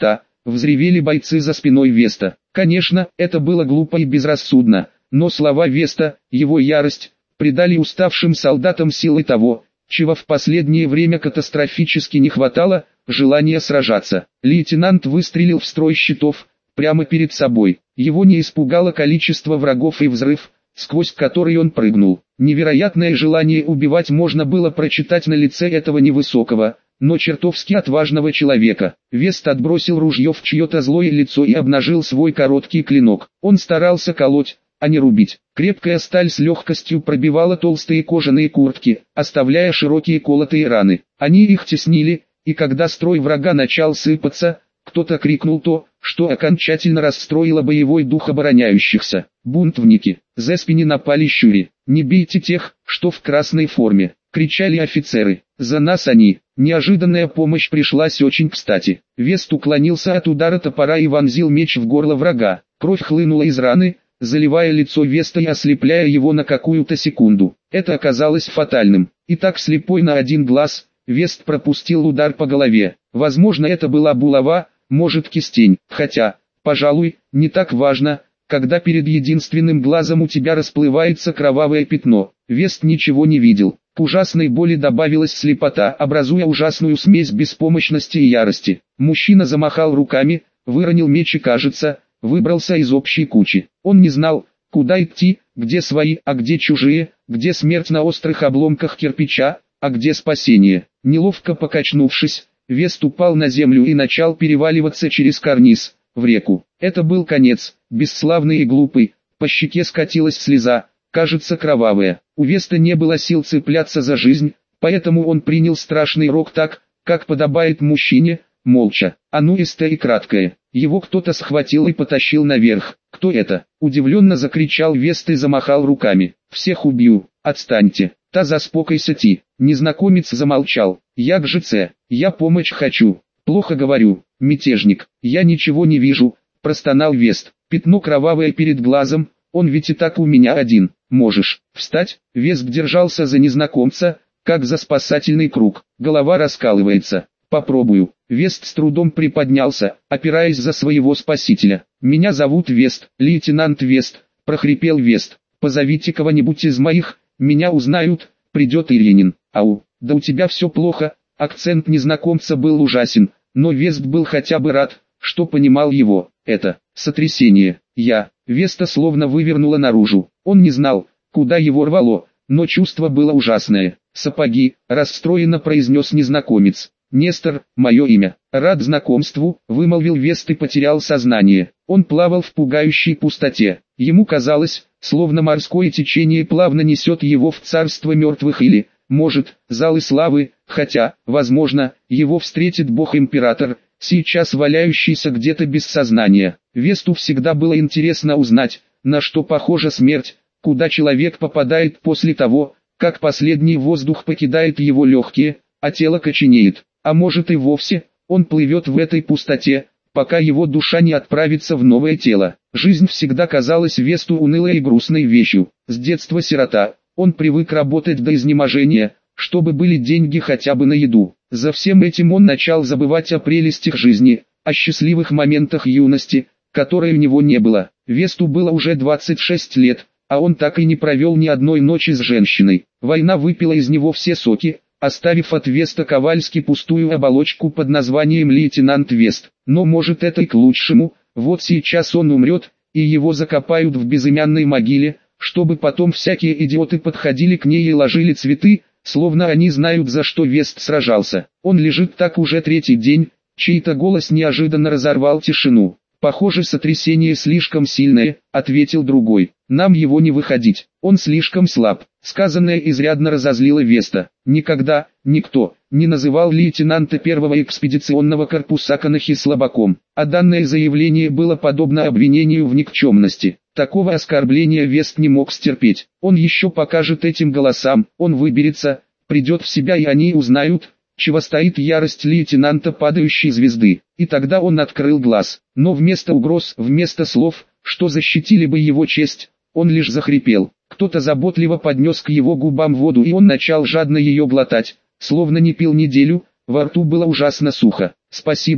взревели бойцы за спиной Веста. Конечно, это было глупо и безрассудно, но слова Веста, его ярость, придали уставшим солдатам силы того, чего в последнее время катастрофически не хватало, желания сражаться. Лейтенант выстрелил в строй щитов, прямо перед собой. Его не испугало количество врагов и взрыв, сквозь который он прыгнул. Невероятное желание убивать можно было прочитать на лице этого невысокого, но чертовски отважного человека. Вест отбросил ружье в чье-то злое лицо и обнажил свой короткий клинок. Он старался колоть, а не рубить. Крепкая сталь с легкостью пробивала толстые кожаные куртки, оставляя широкие колотые раны. Они их теснили, и когда строй врага начал сыпаться, кто-то крикнул то, что окончательно расстроило боевой дух обороняющихся. «Бунтовники! За спине напали щури! Не бейте тех, что в красной форме!» — кричали офицеры. «За нас они!» Неожиданная помощь пришлась очень кстати. Вест уклонился от удара топора и вонзил меч в горло врага. Кровь хлынула из раны, заливая лицо Веста и ослепляя его на какую-то секунду. Это оказалось фатальным. И так слепой на один глаз, Вест пропустил удар по голове. Возможно, это была булава, может кистень, хотя, пожалуй, не так важно, когда перед единственным глазом у тебя расплывается кровавое пятно. Вест ничего не видел. К ужасной боли добавилась слепота, образуя ужасную смесь беспомощности и ярости. Мужчина замахал руками, выронил меч и, кажется, выбрался из общей кучи. Он не знал, куда идти, где свои, а где чужие, где смерть на острых обломках кирпича, а где спасение. Неловко покачнувшись, Вест упал на землю и начал переваливаться через карниз, в реку. Это был конец, бесславный и глупый, по щеке скатилась слеза, кажется кровавая. У Веста не было сил цепляться за жизнь, поэтому он принял страшный рок так, как подобает мужчине, молча. Ануистое и краткое. Его кто-то схватил и потащил наверх. «Кто это?» – удивленно закричал Вест и замахал руками. «Всех убью, отстаньте!» «Та заспокойся, Ти!» Незнакомец замолчал. «Я к ЖЦ, я помочь хочу!» «Плохо говорю, мятежник, я ничего не вижу!» – простонал Вест. «Пятно кровавое перед глазом, он ведь и так у меня один. Можешь встать?» Вест держался за незнакомца, как за спасательный круг. Голова раскалывается. «Попробую». Вест с трудом приподнялся, опираясь за своего спасителя. «Меня зовут Вест, лейтенант Вест», – прохрипел Вест. «Позовите кого-нибудь из моих, меня узнают, придет Иринин». «Ау, да у тебя все плохо». Акцент незнакомца был ужасен, но Вест был хотя бы рад, что понимал его. «Это сотрясение. Я». Веста словно вывернуло наружу. Он не знал, куда его рвало, но чувство было ужасное. «Сапоги», – расстроенно произнес незнакомец. «Нестор, мое имя». «Рад знакомству», – вымолвил Вест и потерял сознание. Он плавал в пугающей пустоте. Ему казалось, словно морское течение плавно несет его в царство мертвых или, может, залы славы, хотя, возможно, его встретит Бог-император, сейчас валяющийся где-то без сознания. Весту всегда было интересно узнать, на что похожа смерть, куда человек попадает после того, как последний воздух покидает его легкие, а тело коченеет. А может и вовсе, он плывет в этой пустоте, пока его душа не отправится в новое тело. Жизнь всегда казалась Весту унылой и грустной вещью. С детства сирота, он привык работать до изнеможения, чтобы были деньги хотя бы на еду. За всем этим он начал забывать о прелестях жизни, о счастливых моментах юности, которой у него не было. Весту было уже двадцать шесть лет, а он так и не провел ни одной ночи с женщиной. Война выпила из него все соки, оставив от Веста Ковальски пустую оболочку под названием лейтенант Вест. Но может это и к лучшему, вот сейчас он умрет, и его закопают в безымянной могиле, чтобы потом всякие идиоты подходили к ней и ложили цветы, словно они знают, за что Вест сражался. Он лежит так уже третий день, чей-то голос неожиданно разорвал тишину. «Похоже, сотрясение слишком сильное», — ответил другой. «Нам его не выходить, он слишком слаб». Сказанное изрядно разозлило Веста. Никогда, никто, не называл лейтенанта первого экспедиционного корпуса Канахи слабаком, а данное заявление было подобно обвинению в никчемности. Такого оскорбления Вест не мог стерпеть. Он еще покажет этим голосам, он выберется, придет в себя и они узнают, чего стоит ярость лейтенанта падающей звезды. И тогда он открыл глаз, но вместо угроз, вместо слов, что защитили бы его честь, он лишь захрипел. Кто-то заботливо поднес к его губам воду и он начал жадно ее глотать, словно не пил неделю, во рту было ужасно сухо. «Спасибо»,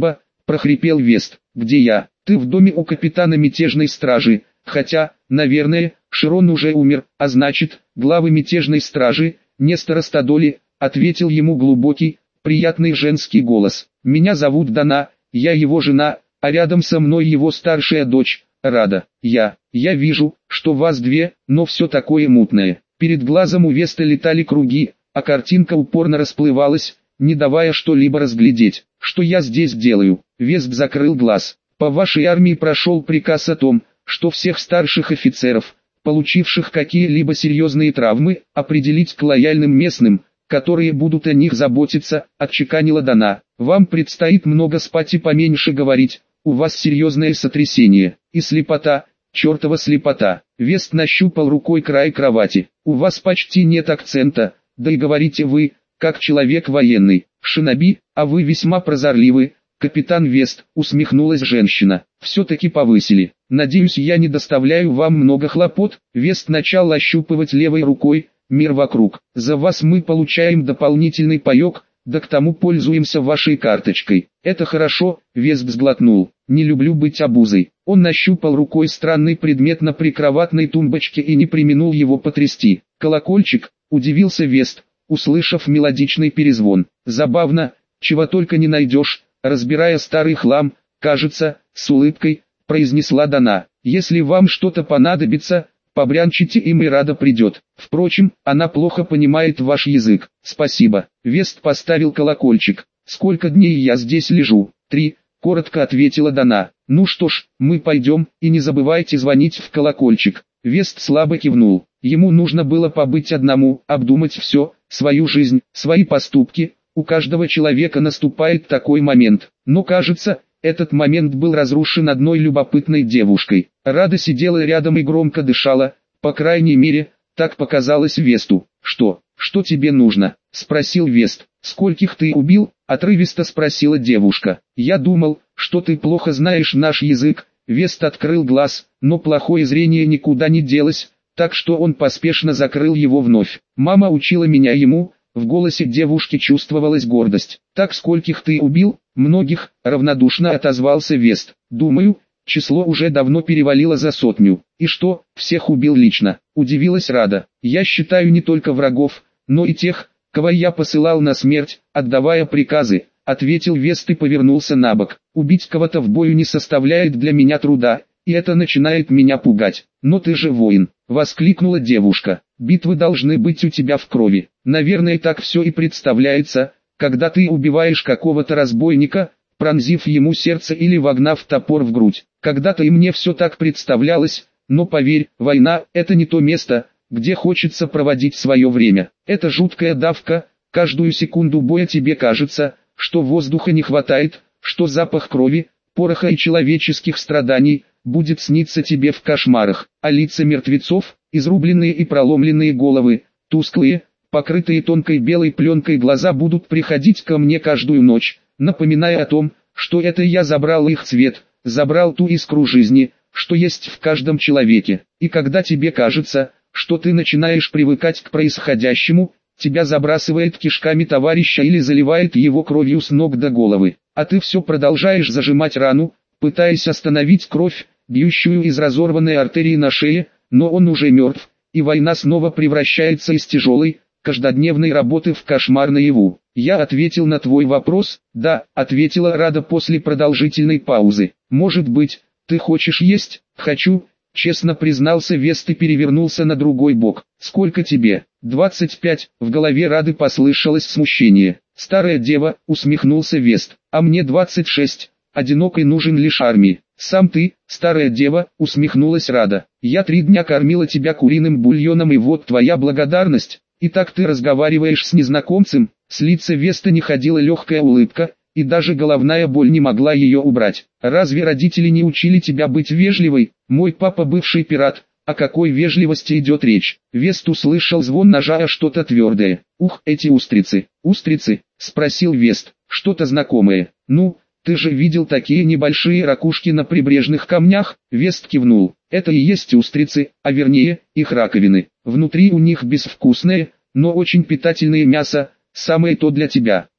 прохрипел Вест. «Где я?» «Ты в доме у капитана мятежной стражи, хотя, наверное, Широн уже умер, а значит, главы мятежной стражи, Нестора Стадоли», ответил ему глубокий, приятный женский голос. «Меня зовут Дана, я его жена, а рядом со мной его старшая дочь, Рада. Я, я вижу, что вас две, но все такое мутное». Перед глазом у Веста летали круги, а картинка упорно расплывалась, не давая что-либо разглядеть. «Что я здесь делаю?» Вест закрыл глаз. «По вашей армии прошел приказ о том, что всех старших офицеров, получивших какие-либо серьезные травмы, определить к лояльным местным, которые будут о них заботиться», отчеканила Дана. «Вам предстоит много спать и поменьше говорить, у вас серьезное сотрясение, и слепота, чертова слепота». Вест нащупал рукой край кровати. «У вас почти нет акцента, да и говорите вы, как человек военный, шиноби, а вы весьма прозорливы, капитан Вест», усмехнулась женщина. «Все-таки повысили. Надеюсь, я не доставляю вам много хлопот». Вест начал ощупывать левой рукой мир вокруг. «За вас мы получаем дополнительный паек, да к тому пользуемся вашей карточкой». «Это хорошо», Вест сглотнул. «Не люблю быть обузой». Он нащупал рукой странный предмет на прикроватной тумбочке и не преминул его потрясти. «Колокольчик», удивился Вест, услышав мелодичный перезвон. «Забавно, чего только не найдешь, разбирая старый хлам, кажется», с улыбкой произнесла Дана. «Если вам что-то понадобится, побрянчите им и Рада придет. Впрочем, она плохо понимает ваш язык». «Спасибо». Вест поставил колокольчик. «Сколько дней я здесь лежу?» «Три», коротко ответила Дана. «Ну что ж, мы пойдем, и не забывайте звонить в колокольчик». Вест слабо кивнул. Ему нужно было побыть одному, обдумать все, свою жизнь, свои поступки. У каждого человека наступает такой момент. Но кажется, этот момент был разрушен одной любопытной девушкой. Рада сидела рядом и громко дышала, по крайней мере, так показалось Весту. «Что, что тебе нужно?» — спросил Вест. «Скольких ты убил?» — отрывисто спросила девушка. «Я думал, что ты плохо знаешь наш язык». Вест открыл глаз, но плохое зрение никуда не делось, так что он поспешно закрыл его вновь. «Мама учила меня ему». В голосе девушки чувствовалась гордость. «Так скольких ты убил?» «Многих», — равнодушно отозвался Вест. «Думаю, число уже давно перевалило за сотню». «И что, всех убил лично?» — удивилась Рада. «Я считаю не только врагов, но и тех, кого я посылал на смерть, отдавая приказы», — ответил Вест и повернулся на бок. «Убить кого-то в бою не составляет для меня труда, и это начинает меня пугать». «Но ты же воин», — воскликнула девушка. «Битвы должны быть у тебя в крови. Наверное, так все и представляется, когда ты убиваешь какого-то разбойника, пронзив ему сердце или вогнав топор в грудь. Когда-то и мне все так представлялось, но поверь, война – это не то место, где хочется проводить свое время. Это жуткая давка, каждую секунду боя тебе кажется, что воздуха не хватает, что запах крови, пороха и человеческих страданий будет сниться тебе в кошмарах, а лица мертвецов, изрубленные и проломленные головы, тусклые, покрытые тонкой белой пленкой глаза будут приходить ко мне каждую ночь, напоминая о том, что это я забрал их цвет, забрал ту искру жизни, что есть в каждом человеке. И когда тебе кажется, что ты начинаешь привыкать к происходящему, тебя забрасывает кишками товарища или заливает его кровью с ног до головы, а ты все продолжаешь зажимать рану, пытаясь остановить кровь, бьющую из разорванной артерии на шее, но он уже мертв, и война снова превращается из тяжелой, каждодневной работы в кошмар наяву. «Я ответил на твой вопрос?» «Да», — ответила Рада после продолжительной паузы. «Может быть, ты хочешь есть?» «Хочу», — честно признался Вест и перевернулся на другой бок. «Сколько тебе?» «Двадцать пять», — в голове Рады послышалось смущение. «Старая дева», — усмехнулся Вест, — «а мне двадцать шесть, одинокой нужен лишь армии». «Сам ты, старая дева», — усмехнулась Рада. «Я три дня кормила тебя куриным бульоном, и вот твоя благодарность. И так ты разговариваешь с незнакомцем?» С лица Веста не ходила легкая улыбка, и даже головная боль не могла ее убрать. «Разве родители не учили тебя быть вежливой? Мой папа бывший пират, о какой вежливости идет речь?» Вест услышал звон ножа, а что-то твердое. «Ух, эти устрицы!» «Устрицы?» — спросил Вест. «Что-то знакомое. Ну, ты же видел такие небольшие ракушки на прибрежных камнях?» Вест кивнул. «Это и есть устрицы, а вернее, их раковины. Внутри у них безвкусное, но очень питательное мясо, самое то для тебя».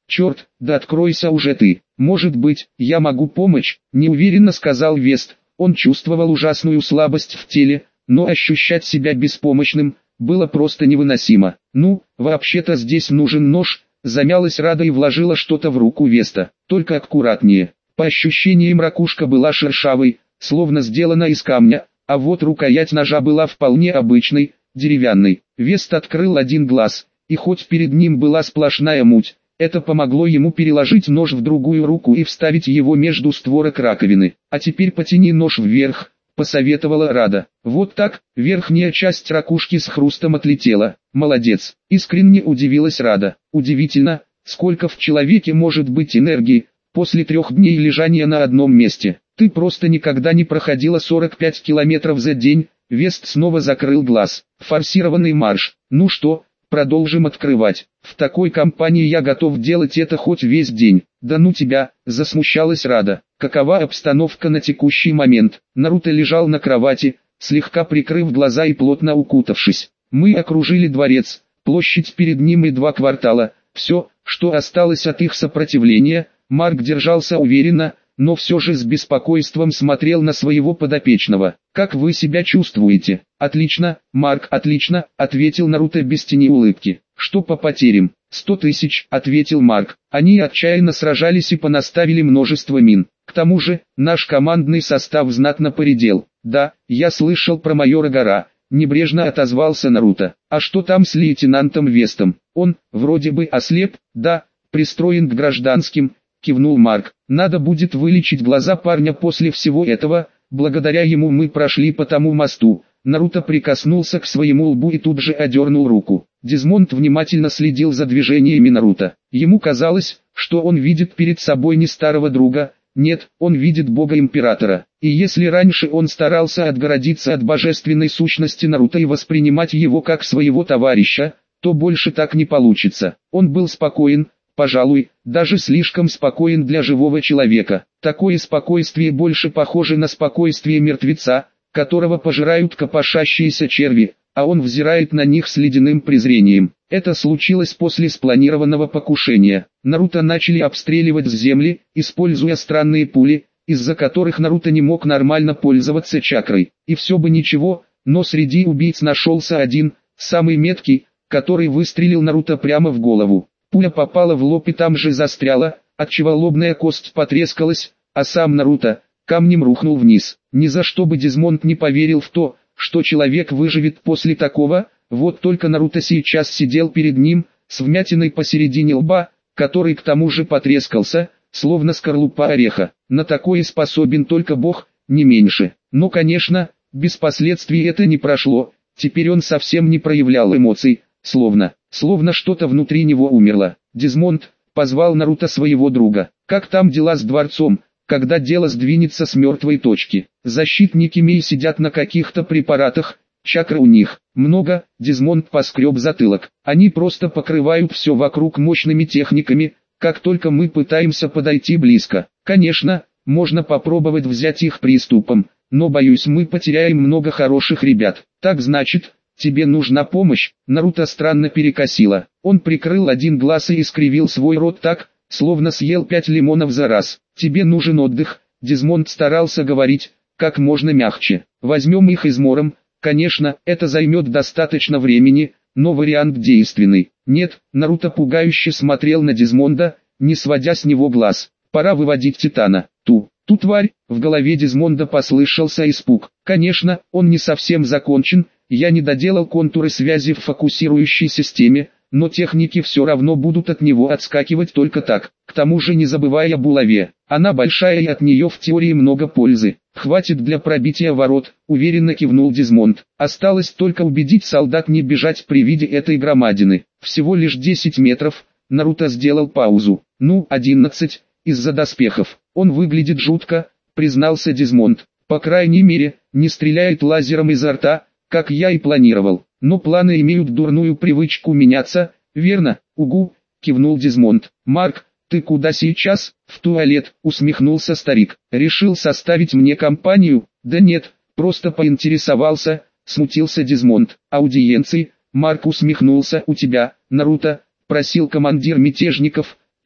Черт, да откройся уже ты. Может быть, я могу помочь, неуверенно сказал Вест. Он чувствовал ужасную слабость в теле, но ощущать себя беспомощным было просто невыносимо. Ну, вообще-то здесь нужен нож, замялась Рада и вложила что-то в руку Веста. Только аккуратнее. По ощущениям ракушка была шершавой, словно сделана из камня, а вот рукоять ножа была вполне обычной, деревянной. Вест открыл один глаз, и хоть перед ним была сплошная муть, это помогло ему переложить нож в другую руку и вставить его между створок раковины. «А теперь потяни нож вверх», — посоветовала Рада. Вот так, верхняя часть ракушки с хрустом отлетела. «Молодец», — искренне удивилась Рада. «Удивительно, сколько в человеке может быть энергии после трех дней лежания на одном месте. Ты просто никогда не проходила сорок пять километров за день». Вест снова закрыл глаз. «Форсированный марш. Ну что, продолжим открывать. В такой компании я готов делать это хоть весь день». «Да ну тебя», — засмущалась Рада. «Какова обстановка на текущий момент?» Наруто лежал на кровати, слегка прикрыв глаза и плотно укутавшись. «Мы окружили дворец, площадь перед ним и два квартала. Все, что осталось от их сопротивления». Марк держался уверенно, но все же с беспокойством смотрел на своего подопечного. «Как вы себя чувствуете?» «Отлично, Марк, отлично», — ответил Наруто без тени улыбки. «Что по потерям?» «Сто тысяч», — ответил Марк. «Они отчаянно сражались и понаставили множество мин. К тому же, наш командный состав знатно поредел». «Да, я слышал про майора Гора», — небрежно отозвался Наруто. «А что там с лейтенантом Вестом? Он, вроде бы ослеп, да, пристроен к гражданским», — кивнул Марк. «Надо будет вылечить глаза парня после всего этого, благодаря ему мы прошли по тому мосту». Наруто прикоснулся к своему лбу и тут же одернул руку. Дезмонд внимательно следил за движениями Наруто. Ему казалось, что он видит перед собой не старого друга, нет, он видит бога-императора. И если раньше он старался отгородиться от божественной сущности Наруто и воспринимать его как своего товарища, то больше так не получится. Он был спокоен, пожалуй, даже слишком спокоен для живого человека. Такое спокойствие больше похоже на спокойствие мертвеца, которого пожирают копошащиеся черви, а он взирает на них с ледяным презрением. Это случилось после спланированного покушения. Наруто начали обстреливать с земли, используя странные пули, из-за которых Наруто не мог нормально пользоваться чакрой. И все бы ничего, но среди убийц нашелся один, самый меткий, который выстрелил Наруто прямо в голову. Пуля попала в лоб и там же застряла, отчего лобная кость потрескалась, а сам Наруто камнем рухнул вниз. Ни за что бы Дезмонд не поверил в то, что человек выживет после такого, вот только Наруто сейчас сидел перед ним, с вмятиной посередине лба, который к тому же потрескался, словно скорлупа ореха. На такое способен только Бог, не меньше. Но, конечно, без последствий это не прошло, теперь он совсем не проявлял эмоций, словно, словно что-то внутри него умерло. Дезмонд позвал Наруто своего друга. «Как там дела с дворцом?» Когда дело сдвинется с мертвой точки. Защитники Мей сидят на каких-то препаратах, чакры у них много. Дезмонд поскреб затылок. Они просто покрывают все вокруг мощными техниками, как только мы пытаемся подойти близко. Конечно, можно попробовать взять их приступом, но боюсь, мы потеряем много хороших ребят. Так значит, тебе нужна помощь? Наруто странно перекосило. Он прикрыл один глаз и искривил свой рот так, словно съел пять лимонов за раз. «Тебе нужен отдых», — Дезмонд старался говорить, как можно мягче. «Возьмем их измором, конечно, это займет достаточно времени, но вариант действенный». «Нет», — Наруто пугающе смотрел на Дезмонда, не сводя с него глаз. «Пора выводить Титана». «Ту, ту тварь», — в голове Дезмонда послышался испуг. «Конечно, он не совсем закончен, я не доделал контуры связи в фокусирующей системе, но техники все равно будут от него отскакивать только так. К тому же не забывай о булаве, она большая и от нее в теории много пользы. Хватит для пробития ворот», — уверенно кивнул Дезмонд. Осталось только убедить солдат не бежать при виде этой громадины. Всего лишь десять метров, Наруто сделал паузу. «Ну, одиннадцать, из-за доспехов. Он выглядит жутко», — признался Дезмонд. «По крайней мере, не стреляет лазером изо рта, как я и планировал. Но планы имеют дурную привычку меняться, верно?» «Угу», — кивнул Дезмонд. «Марк, ты куда сейчас?» «В туалет», — усмехнулся старик. «Решил составить мне компанию?» «Да нет, просто поинтересовался», — смутился Дезмонд. «Аудиенции?» — Марк усмехнулся. «У тебя, Наруто?» — просил командир мятежников,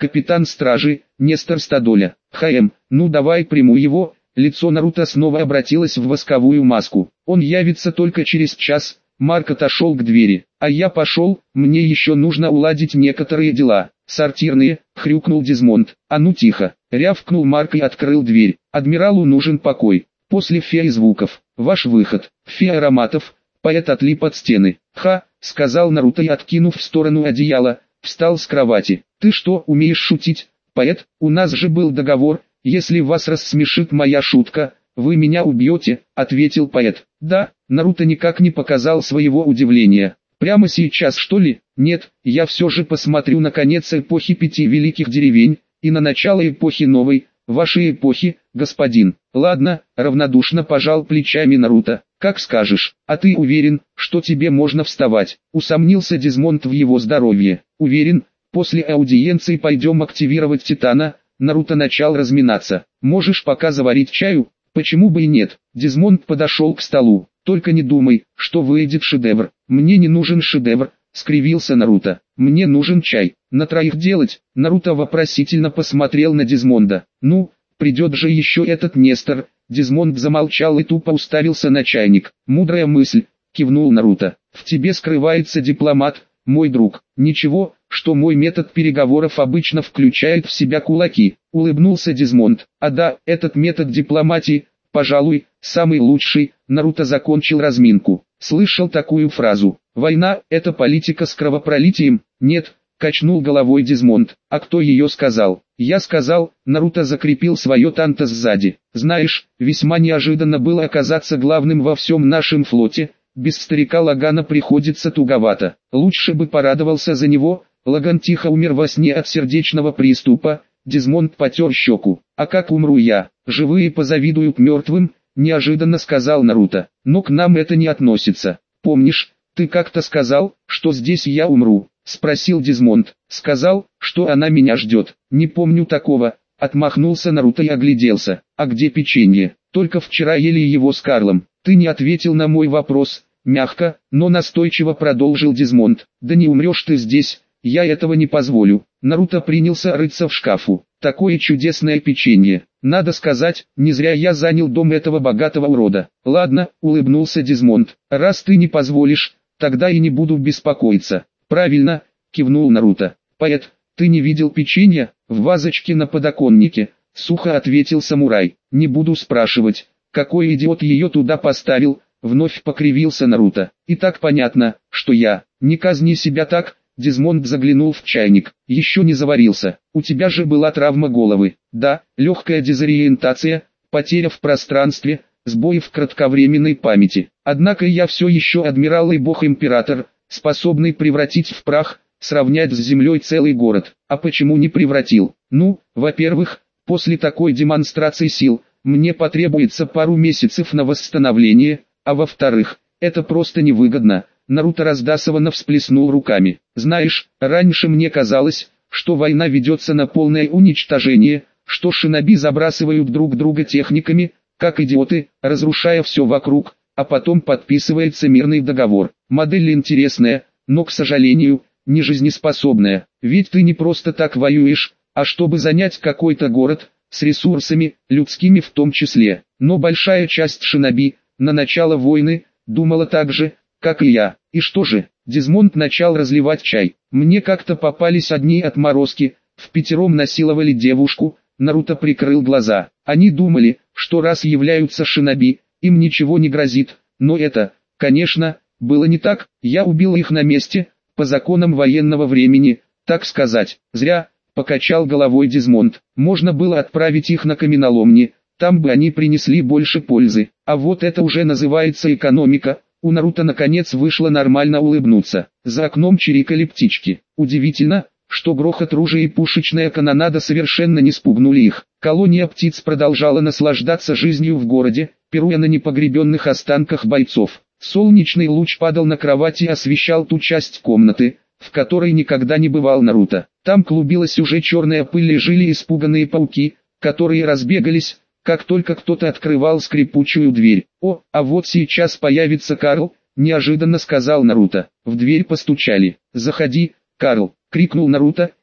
капитан стражи, Нестор Стадоля. ХМ, ну давай приму его. Лицо Наруто снова обратилось в восковую маску. Он явится только через час. Марк отошел к двери. А я пошел, мне еще нужно уладить некоторые дела. Сортирные, хрюкнул Дезмонд. А ну тихо, рявкнул Марк и открыл дверь. Адмиралу нужен покой. После феи звуков, ваш выход. Фея ароматов, поэт отлип от стены. Ха, сказал Наруто и, откинув в сторону одеяла, встал с кровати. Ты что, умеешь шутить, поэт? У нас же был договор, если вас рассмешит моя шутка, вы меня убьете, ответил поэт. Да, Наруто никак не показал своего удивления. Прямо сейчас что ли? Нет, я все же посмотрю на конец эпохи пяти великих деревень, и на начало эпохи новой, вашей эпохи, господин. Ладно, равнодушно пожал плечами Наруто. Как скажешь, а ты уверен, что тебе можно вставать? Усомнился Дезмонд в его здоровье. Уверен, после аудиенции пойдем активировать Титана. Наруто начал разминаться. Можешь пока заварить чаю? Почему бы и нет? Дезмонд подошел к столу. Только не думай, что выйдет шедевр. Мне не нужен шедевр, скривился Наруто. Мне нужен чай. На троих делать? Наруто вопросительно посмотрел на Дезмонда. Ну, придет же еще этот Нестор. Дезмонд замолчал и тупо уставился на чайник. Мудрая мысль, кивнул Наруто. В тебе скрывается дипломат, мой друг. Ничего, что мой метод переговоров обычно включает в себя кулаки, улыбнулся Дезмонд. А да, этот метод дипломатии, пожалуй, самый лучший. Наруто закончил разминку. Слышал такую фразу: война – это политика с кровопролитием? Нет, качнул головой Дезмонд. А кто ее сказал? Я сказал. Наруто закрепил свое танто сзади. Знаешь, весьма неожиданно было оказаться главным во всем нашем флоте. Без старика Лагана приходится туговато. Лучше бы порадовался за него. Лаган тихо умер во сне от сердечного приступа. Дезмонд потер щеку. А как умру я? Живые позавидуют мертвым, неожиданно сказал Наруто. Но к нам это не относится. Помнишь, ты как-то сказал, что здесь я умру? Спросил Дезмонд. Сказал, что она меня ждет. Не помню такого. Отмахнулся Наруто и огляделся. А где печенье? Только вчера ели его с Карлом. Ты не ответил на мой вопрос. Мягко, но настойчиво продолжил Дезмонд. Да не умрешь ты здесь. Я этого не позволю. Наруто принялся рыться в шкафу. Такое чудесное печенье. Надо сказать, не зря я занял дом этого богатого урода. Ладно, улыбнулся Дезмонд. Раз ты не позволишь, тогда и не буду беспокоиться. Правильно, кивнул Наруто. Поэт, ты не видел печенья? В вазочке на подоконнике. Сухо ответил самурай. Не буду спрашивать, какой идиот ее туда поставил. Вновь покривился Наруто. И так понятно, что я. Не казни себя так. Дезмонд заглянул в чайник. Еще не заварился. У тебя же была травма головы. Да, легкая дезориентация, потеря в пространстве, сбои в кратковременной памяти. Однако я все еще адмирал и бог-император, способный превратить в прах, сравнять с землей целый город. А почему не превратил? Ну, во-первых, после такой демонстрации сил, мне потребуется пару месяцев на восстановление, а во-вторых, это просто невыгодно. Наруто раздосованно всплеснул руками. Знаешь, раньше мне казалось, что война ведется на полное уничтожение, что шиноби забрасывают друг друга техниками, как идиоты, разрушая все вокруг, а потом подписывается мирный договор. Модель интересная, но, к сожалению, не жизнеспособная. Ведь ты не просто так воюешь, а чтобы занять какой-то город, с ресурсами, людскими в том числе. Но большая часть шиноби, на начало войны, думала так же, как и я. И что же? Дезмонд начал разливать чай. Мне как-то попались одни отморозки, впятером насиловали девушку. Наруто прикрыл глаза. Они думали, что раз являются шиноби, им ничего не грозит. Но это, конечно, было не так. Я убил их на месте, по законам военного времени, так сказать. Зря, покачал головой Дезмонд. Можно было отправить их на каменоломни, там бы они принесли больше пользы. А вот это уже называется экономика. У Наруто наконец вышло нормально улыбнуться. За окном чирикали птички. Удивительно, что грохот ружей и пушечная канонада совершенно не спугнули их. Колония птиц продолжала наслаждаться жизнью в городе, пируя на непогребенных останках бойцов. Солнечный луч падал на кровать и освещал ту часть комнаты, в которой никогда не бывал Наруто. Там клубилась уже черная пыль и жили испуганные пауки, которые разбегались, как только кто-то открывал скрипучую дверь. «О, а вот сейчас появится Карл», – неожиданно сказал Наруто. В дверь постучали. «Заходи, Карл», – крикнул Наруто,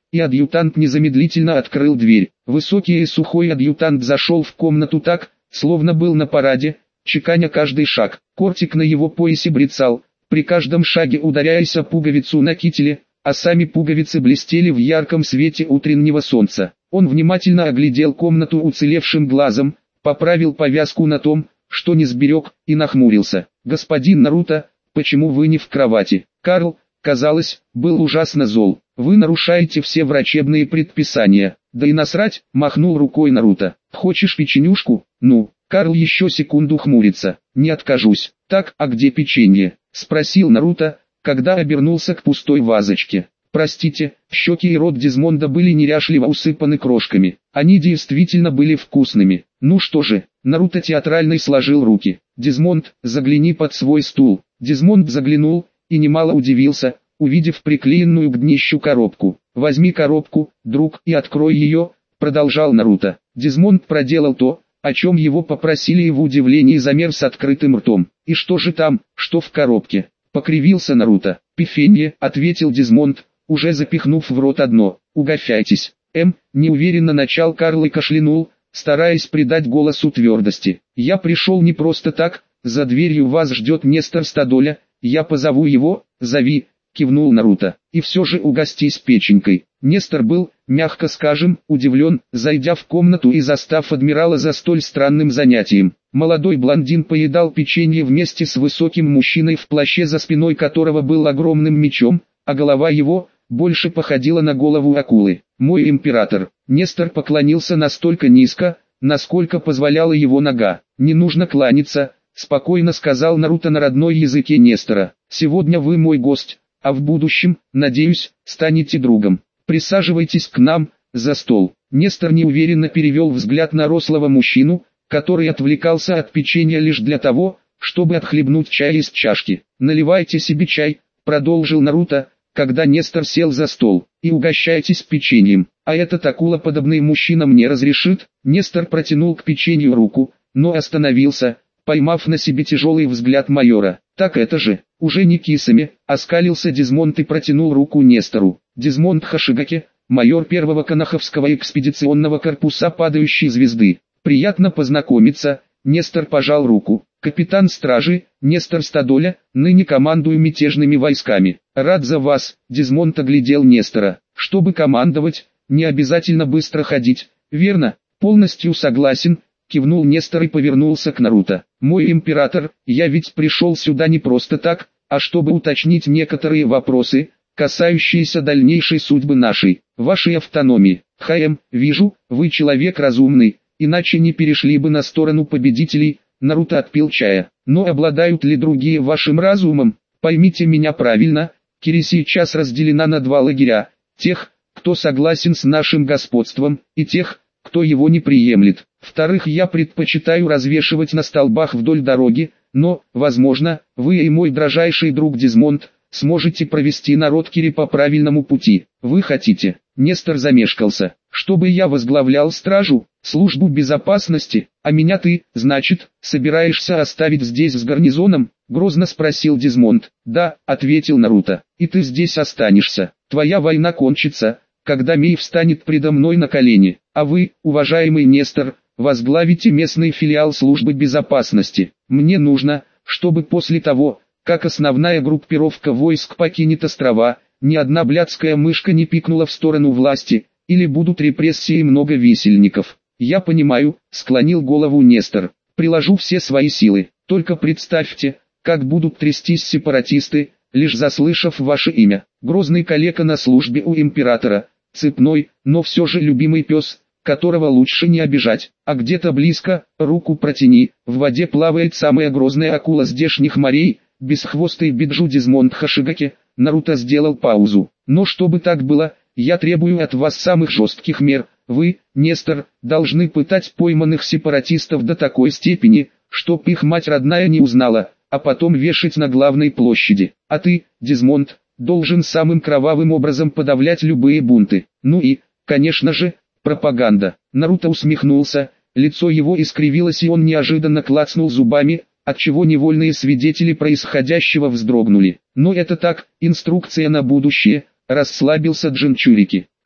и адъютант незамедлительно открыл дверь. Высокий и сухой адъютант зашел в комнату так, словно был на параде, чеканя каждый шаг. Кортик на его поясе брецал, при каждом шаге ударяясь о пуговицу на кителе, а сами пуговицы блестели в ярком свете утреннего солнца. Он внимательно оглядел комнату уцелевшим глазом, поправил повязку на том, что не сберег, и нахмурился. «Господин Наруто, почему вы не в кровати?» Карл, казалось, был ужасно зол. «Вы нарушаете все врачебные предписания». «Да и насрать», махнул рукой Наруто. «Хочешь печенюшку? Ну». Карл еще секунду хмурится. «Не откажусь». «Так, а где печенье?» спросил Наруто, когда обернулся к пустой вазочке. Простите, щеки и рот Дезмонда были неряшливо усыпаны крошками. Они действительно были вкусными. Ну что же, Наруто театрально сложил руки. «Дезмонд, загляни под свой стул». Дезмонд заглянул, и немало удивился, увидев приклеенную к днищу коробку. «Возьми коробку, друг, и открой ее», продолжал Наруто. Дезмонд проделал то, о чем его попросили, и в удивлении замер с открытым ртом. «И что же там, что в коробке?» покривился Наруто. «Пифенье», ответил Дезмонд, уже запихнув в рот одно. «Угощайтесь». М, неуверенно начал Карл и кашлянул, стараясь придать голосу твердости. «Я пришел не просто так, за дверью вас ждет Нестор Стадоля, я позову его». «Зови», кивнул Наруто. «И все же угостись печенькой». Нестор был, мягко скажем, удивлен, зайдя в комнату и застав адмирала за столь странным занятием. Молодой блондин поедал печенье вместе с высоким мужчиной в плаще, за спиной которого был огромным мечом, а голова его больше походила на голову акулы. «Мой император». Нестор поклонился настолько низко, насколько позволяла его нога. «Не нужно кланяться», спокойно сказал Наруто на родной языке Нестора. «Сегодня вы мой гость, а в будущем, надеюсь, станете другом. Присаживайтесь к нам, за стол». Нестор неуверенно перевел взгляд на рослого мужчину, который отвлекался от печенья лишь для того, чтобы отхлебнуть чай из чашки. «Наливайте себе чай», продолжил Наруто, когда Нестор сел за стол, «и угощайтесь печеньем. А этот акулоподобный мужчина мне разрешит?» Нестор протянул к печенью руку, но остановился, поймав на себе тяжелый взгляд майора. «Так это же, уже не кисами», оскалился Дезмонд и протянул руку Нестору. Дезмонд Хашигаки, майор первого Канаховского экспедиционного корпуса падающей звезды. «Приятно познакомиться», Нестор пожал руку. «Капитан стражи, Нестор Стадоля, ныне командую мятежными войсками. Рад за вас», Дезмонд оглядел Нестора. «Чтобы командовать, не обязательно быстро ходить, верно?» «Полностью согласен», кивнул Нестор и повернулся к Наруто. «Мой император, я ведь пришел сюда не просто так, а чтобы уточнить некоторые вопросы, касающиеся дальнейшей судьбы нашей, вашей автономии. ХМ, вижу, вы человек разумный, иначе не перешли бы на сторону победителей». Наруто отпил чая. «Но обладают ли другие вашим разумом? Поймите меня правильно, Кири сейчас разделена на два лагеря, тех, кто согласен с нашим господством, и тех, кто его не приемлет. Вторых я предпочитаю развешивать на столбах вдоль дороги, но, возможно, вы и мой дрожайший друг Дезмонд сможете провести народ Кири по правильному пути. Вы хотите?» Нестор замешкался. «Чтобы я возглавлял стражу, службу безопасности, а меня ты, значит, собираешься оставить здесь с гарнизоном?» Грозно спросил Дезмонд. «Да», ответил Наруто, — «и ты здесь останешься. Твоя война кончится, когда Мей встанет предо мной на колени, а вы, уважаемый Нестор, возглавите местный филиал службы безопасности. Мне нужно, чтобы после того, как основная группировка войск покинет острова, ни одна блядская мышка не пикнула в сторону власти, или будут репрессии и много висельников». «Я понимаю», склонил голову Нестор, — «приложу все свои силы. Только представьте, как будут трястись сепаратисты, лишь заслышав ваше имя. Грозный калека на службе у императора, цепной, но все же любимый пес, которого лучше не обижать. А где-то близко, руку протяни, в воде плавает самая грозная акула здешних морей, бесхвостый Биджу Дезмонд Хашигаки». Наруто сделал паузу. «Но чтобы так было, я требую от вас самых жестких мер. Вы, Нестор, должны пытать пойманных сепаратистов до такой степени, чтоб их мать родная не узнала, а потом вешать на главной площади. А ты, Дезмонд, должен самым кровавым образом подавлять любые бунты. Ну и, конечно же, пропаганда». Наруто усмехнулся, лицо его искривилось и он неожиданно клацнул зубами, отчего невольные свидетели происходящего вздрогнули. «Но это так, инструкция на будущее», расслабился Джинчурики.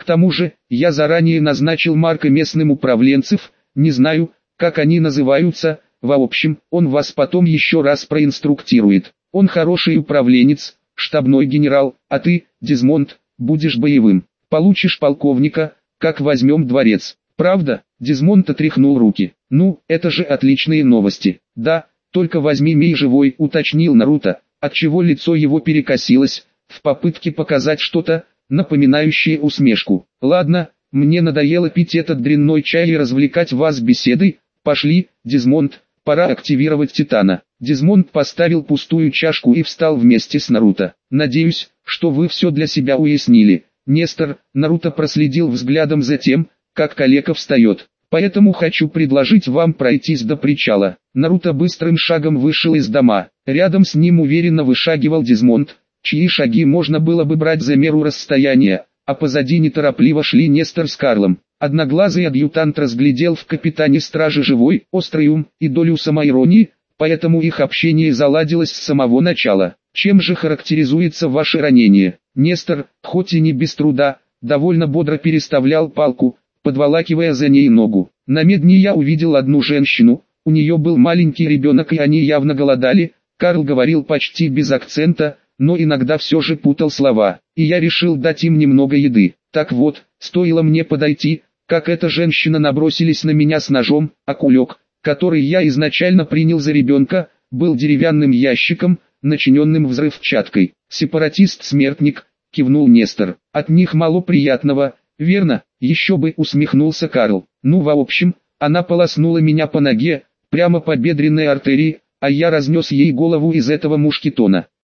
К тому же, я заранее назначил Марка местным управленцев, не знаю, как они называются, в общем, он вас потом еще раз проинструктирует. Он хороший управленец, штабной генерал, а ты, Дезмонд, будешь боевым. Получишь полковника, как возьмем дворец. Правда? Дезмонд отряхнул руки. Ну, это же отличные новости. Да, только возьми Мей живой, уточнил Наруто, отчего лицо его перекосилось, в попытке показать что-то, напоминающее усмешку. Ладно, мне надоело пить этот дрянной чай и развлекать вас беседой. Пошли, Дезмонд, пора активировать Титана. Дезмонд поставил пустую чашку и встал вместе с Наруто. Надеюсь, что вы все для себя уяснили. Нестор, Наруто проследил взглядом за тем, как калека встает. Поэтому хочу предложить вам пройтись до причала. Наруто быстрым шагом вышел из дома. Рядом с ним уверенно вышагивал Дезмонд, чьи шаги можно было бы брать за меру расстояния, а позади неторопливо шли Нестор с Карлом. Одноглазый адъютант разглядел в капитане стражи живой, острый ум и долю самоиронии, поэтому их общение заладилось с самого начала. Чем же характеризуется ваше ранение? Нестор, хоть и не без труда, довольно бодро переставлял палку, подволакивая за ней ногу. На медне я увидел одну женщину, у нее был маленький ребенок и они явно голодали. Карл говорил почти без акцента, но иногда все же путал слова, и я решил дать им немного еды. Так вот, стоило мне подойти, как эта женщина набросились на меня с ножом, а кулек, который я изначально принял за ребенка, был деревянным ящиком, начиненным взрывчаткой. «Сепаратист-смертник», — кивнул Нестор. «От них мало приятного, верно?» «Еще бы», — усмехнулся Карл. «Ну, в общем, она полоснула меня по ноге, прямо по бедренной артерии, а я разнес ей голову из этого мушкетона.